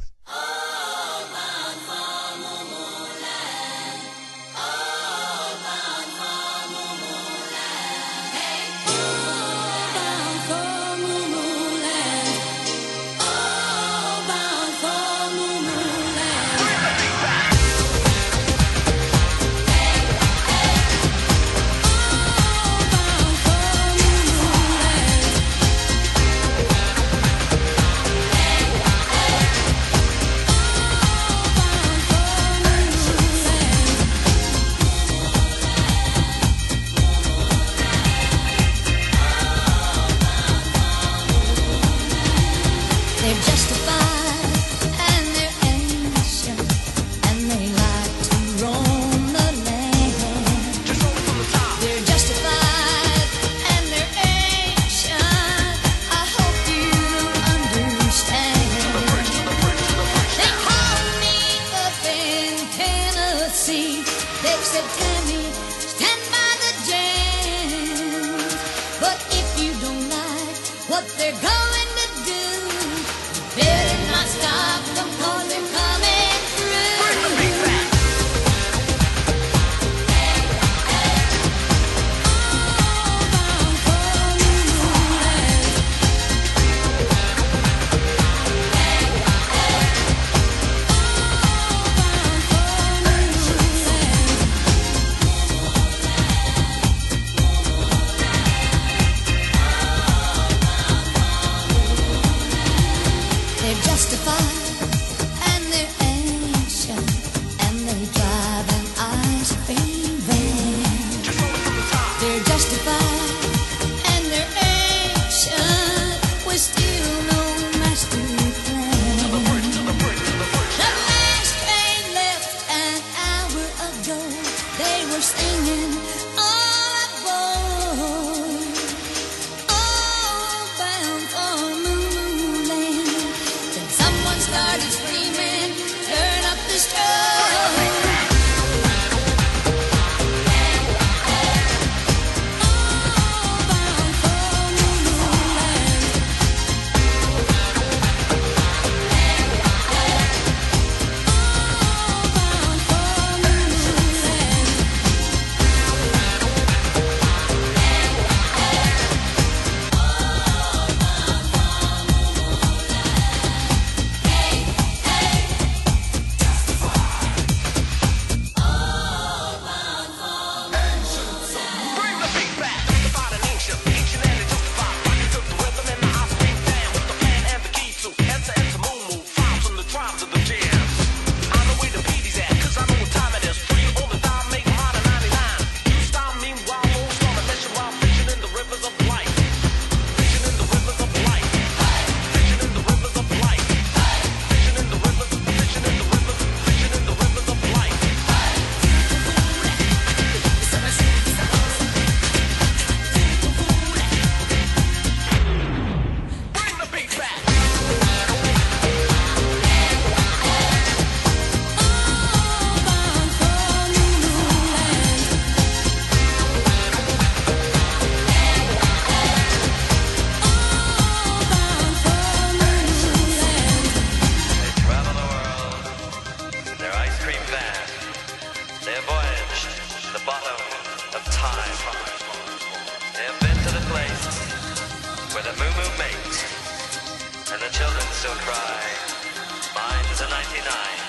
They're justified and they're ancient and they like to roam the land. They're justified and they're ancient. I hope you understand. They called me up in Tennessee. They said, Tammy, stand by the jam. But if you don't like what they're going to do, better not stop them 'cause they're coming through. They're justified and they're ancient and they drive an ice cream van. They're justified and they're ancient with still no master plan. The last train left an hour ago. They were singing all aboard, all bound for Moonland. Then someone started screaming, turn up the strobe. All bound for Moonland. All bound for Moonland. Travel the world, their ice cream van, they have voyaged to the bottom of time. They have been to the place where the moo-moo makes, and the children still cry, mine's a 99.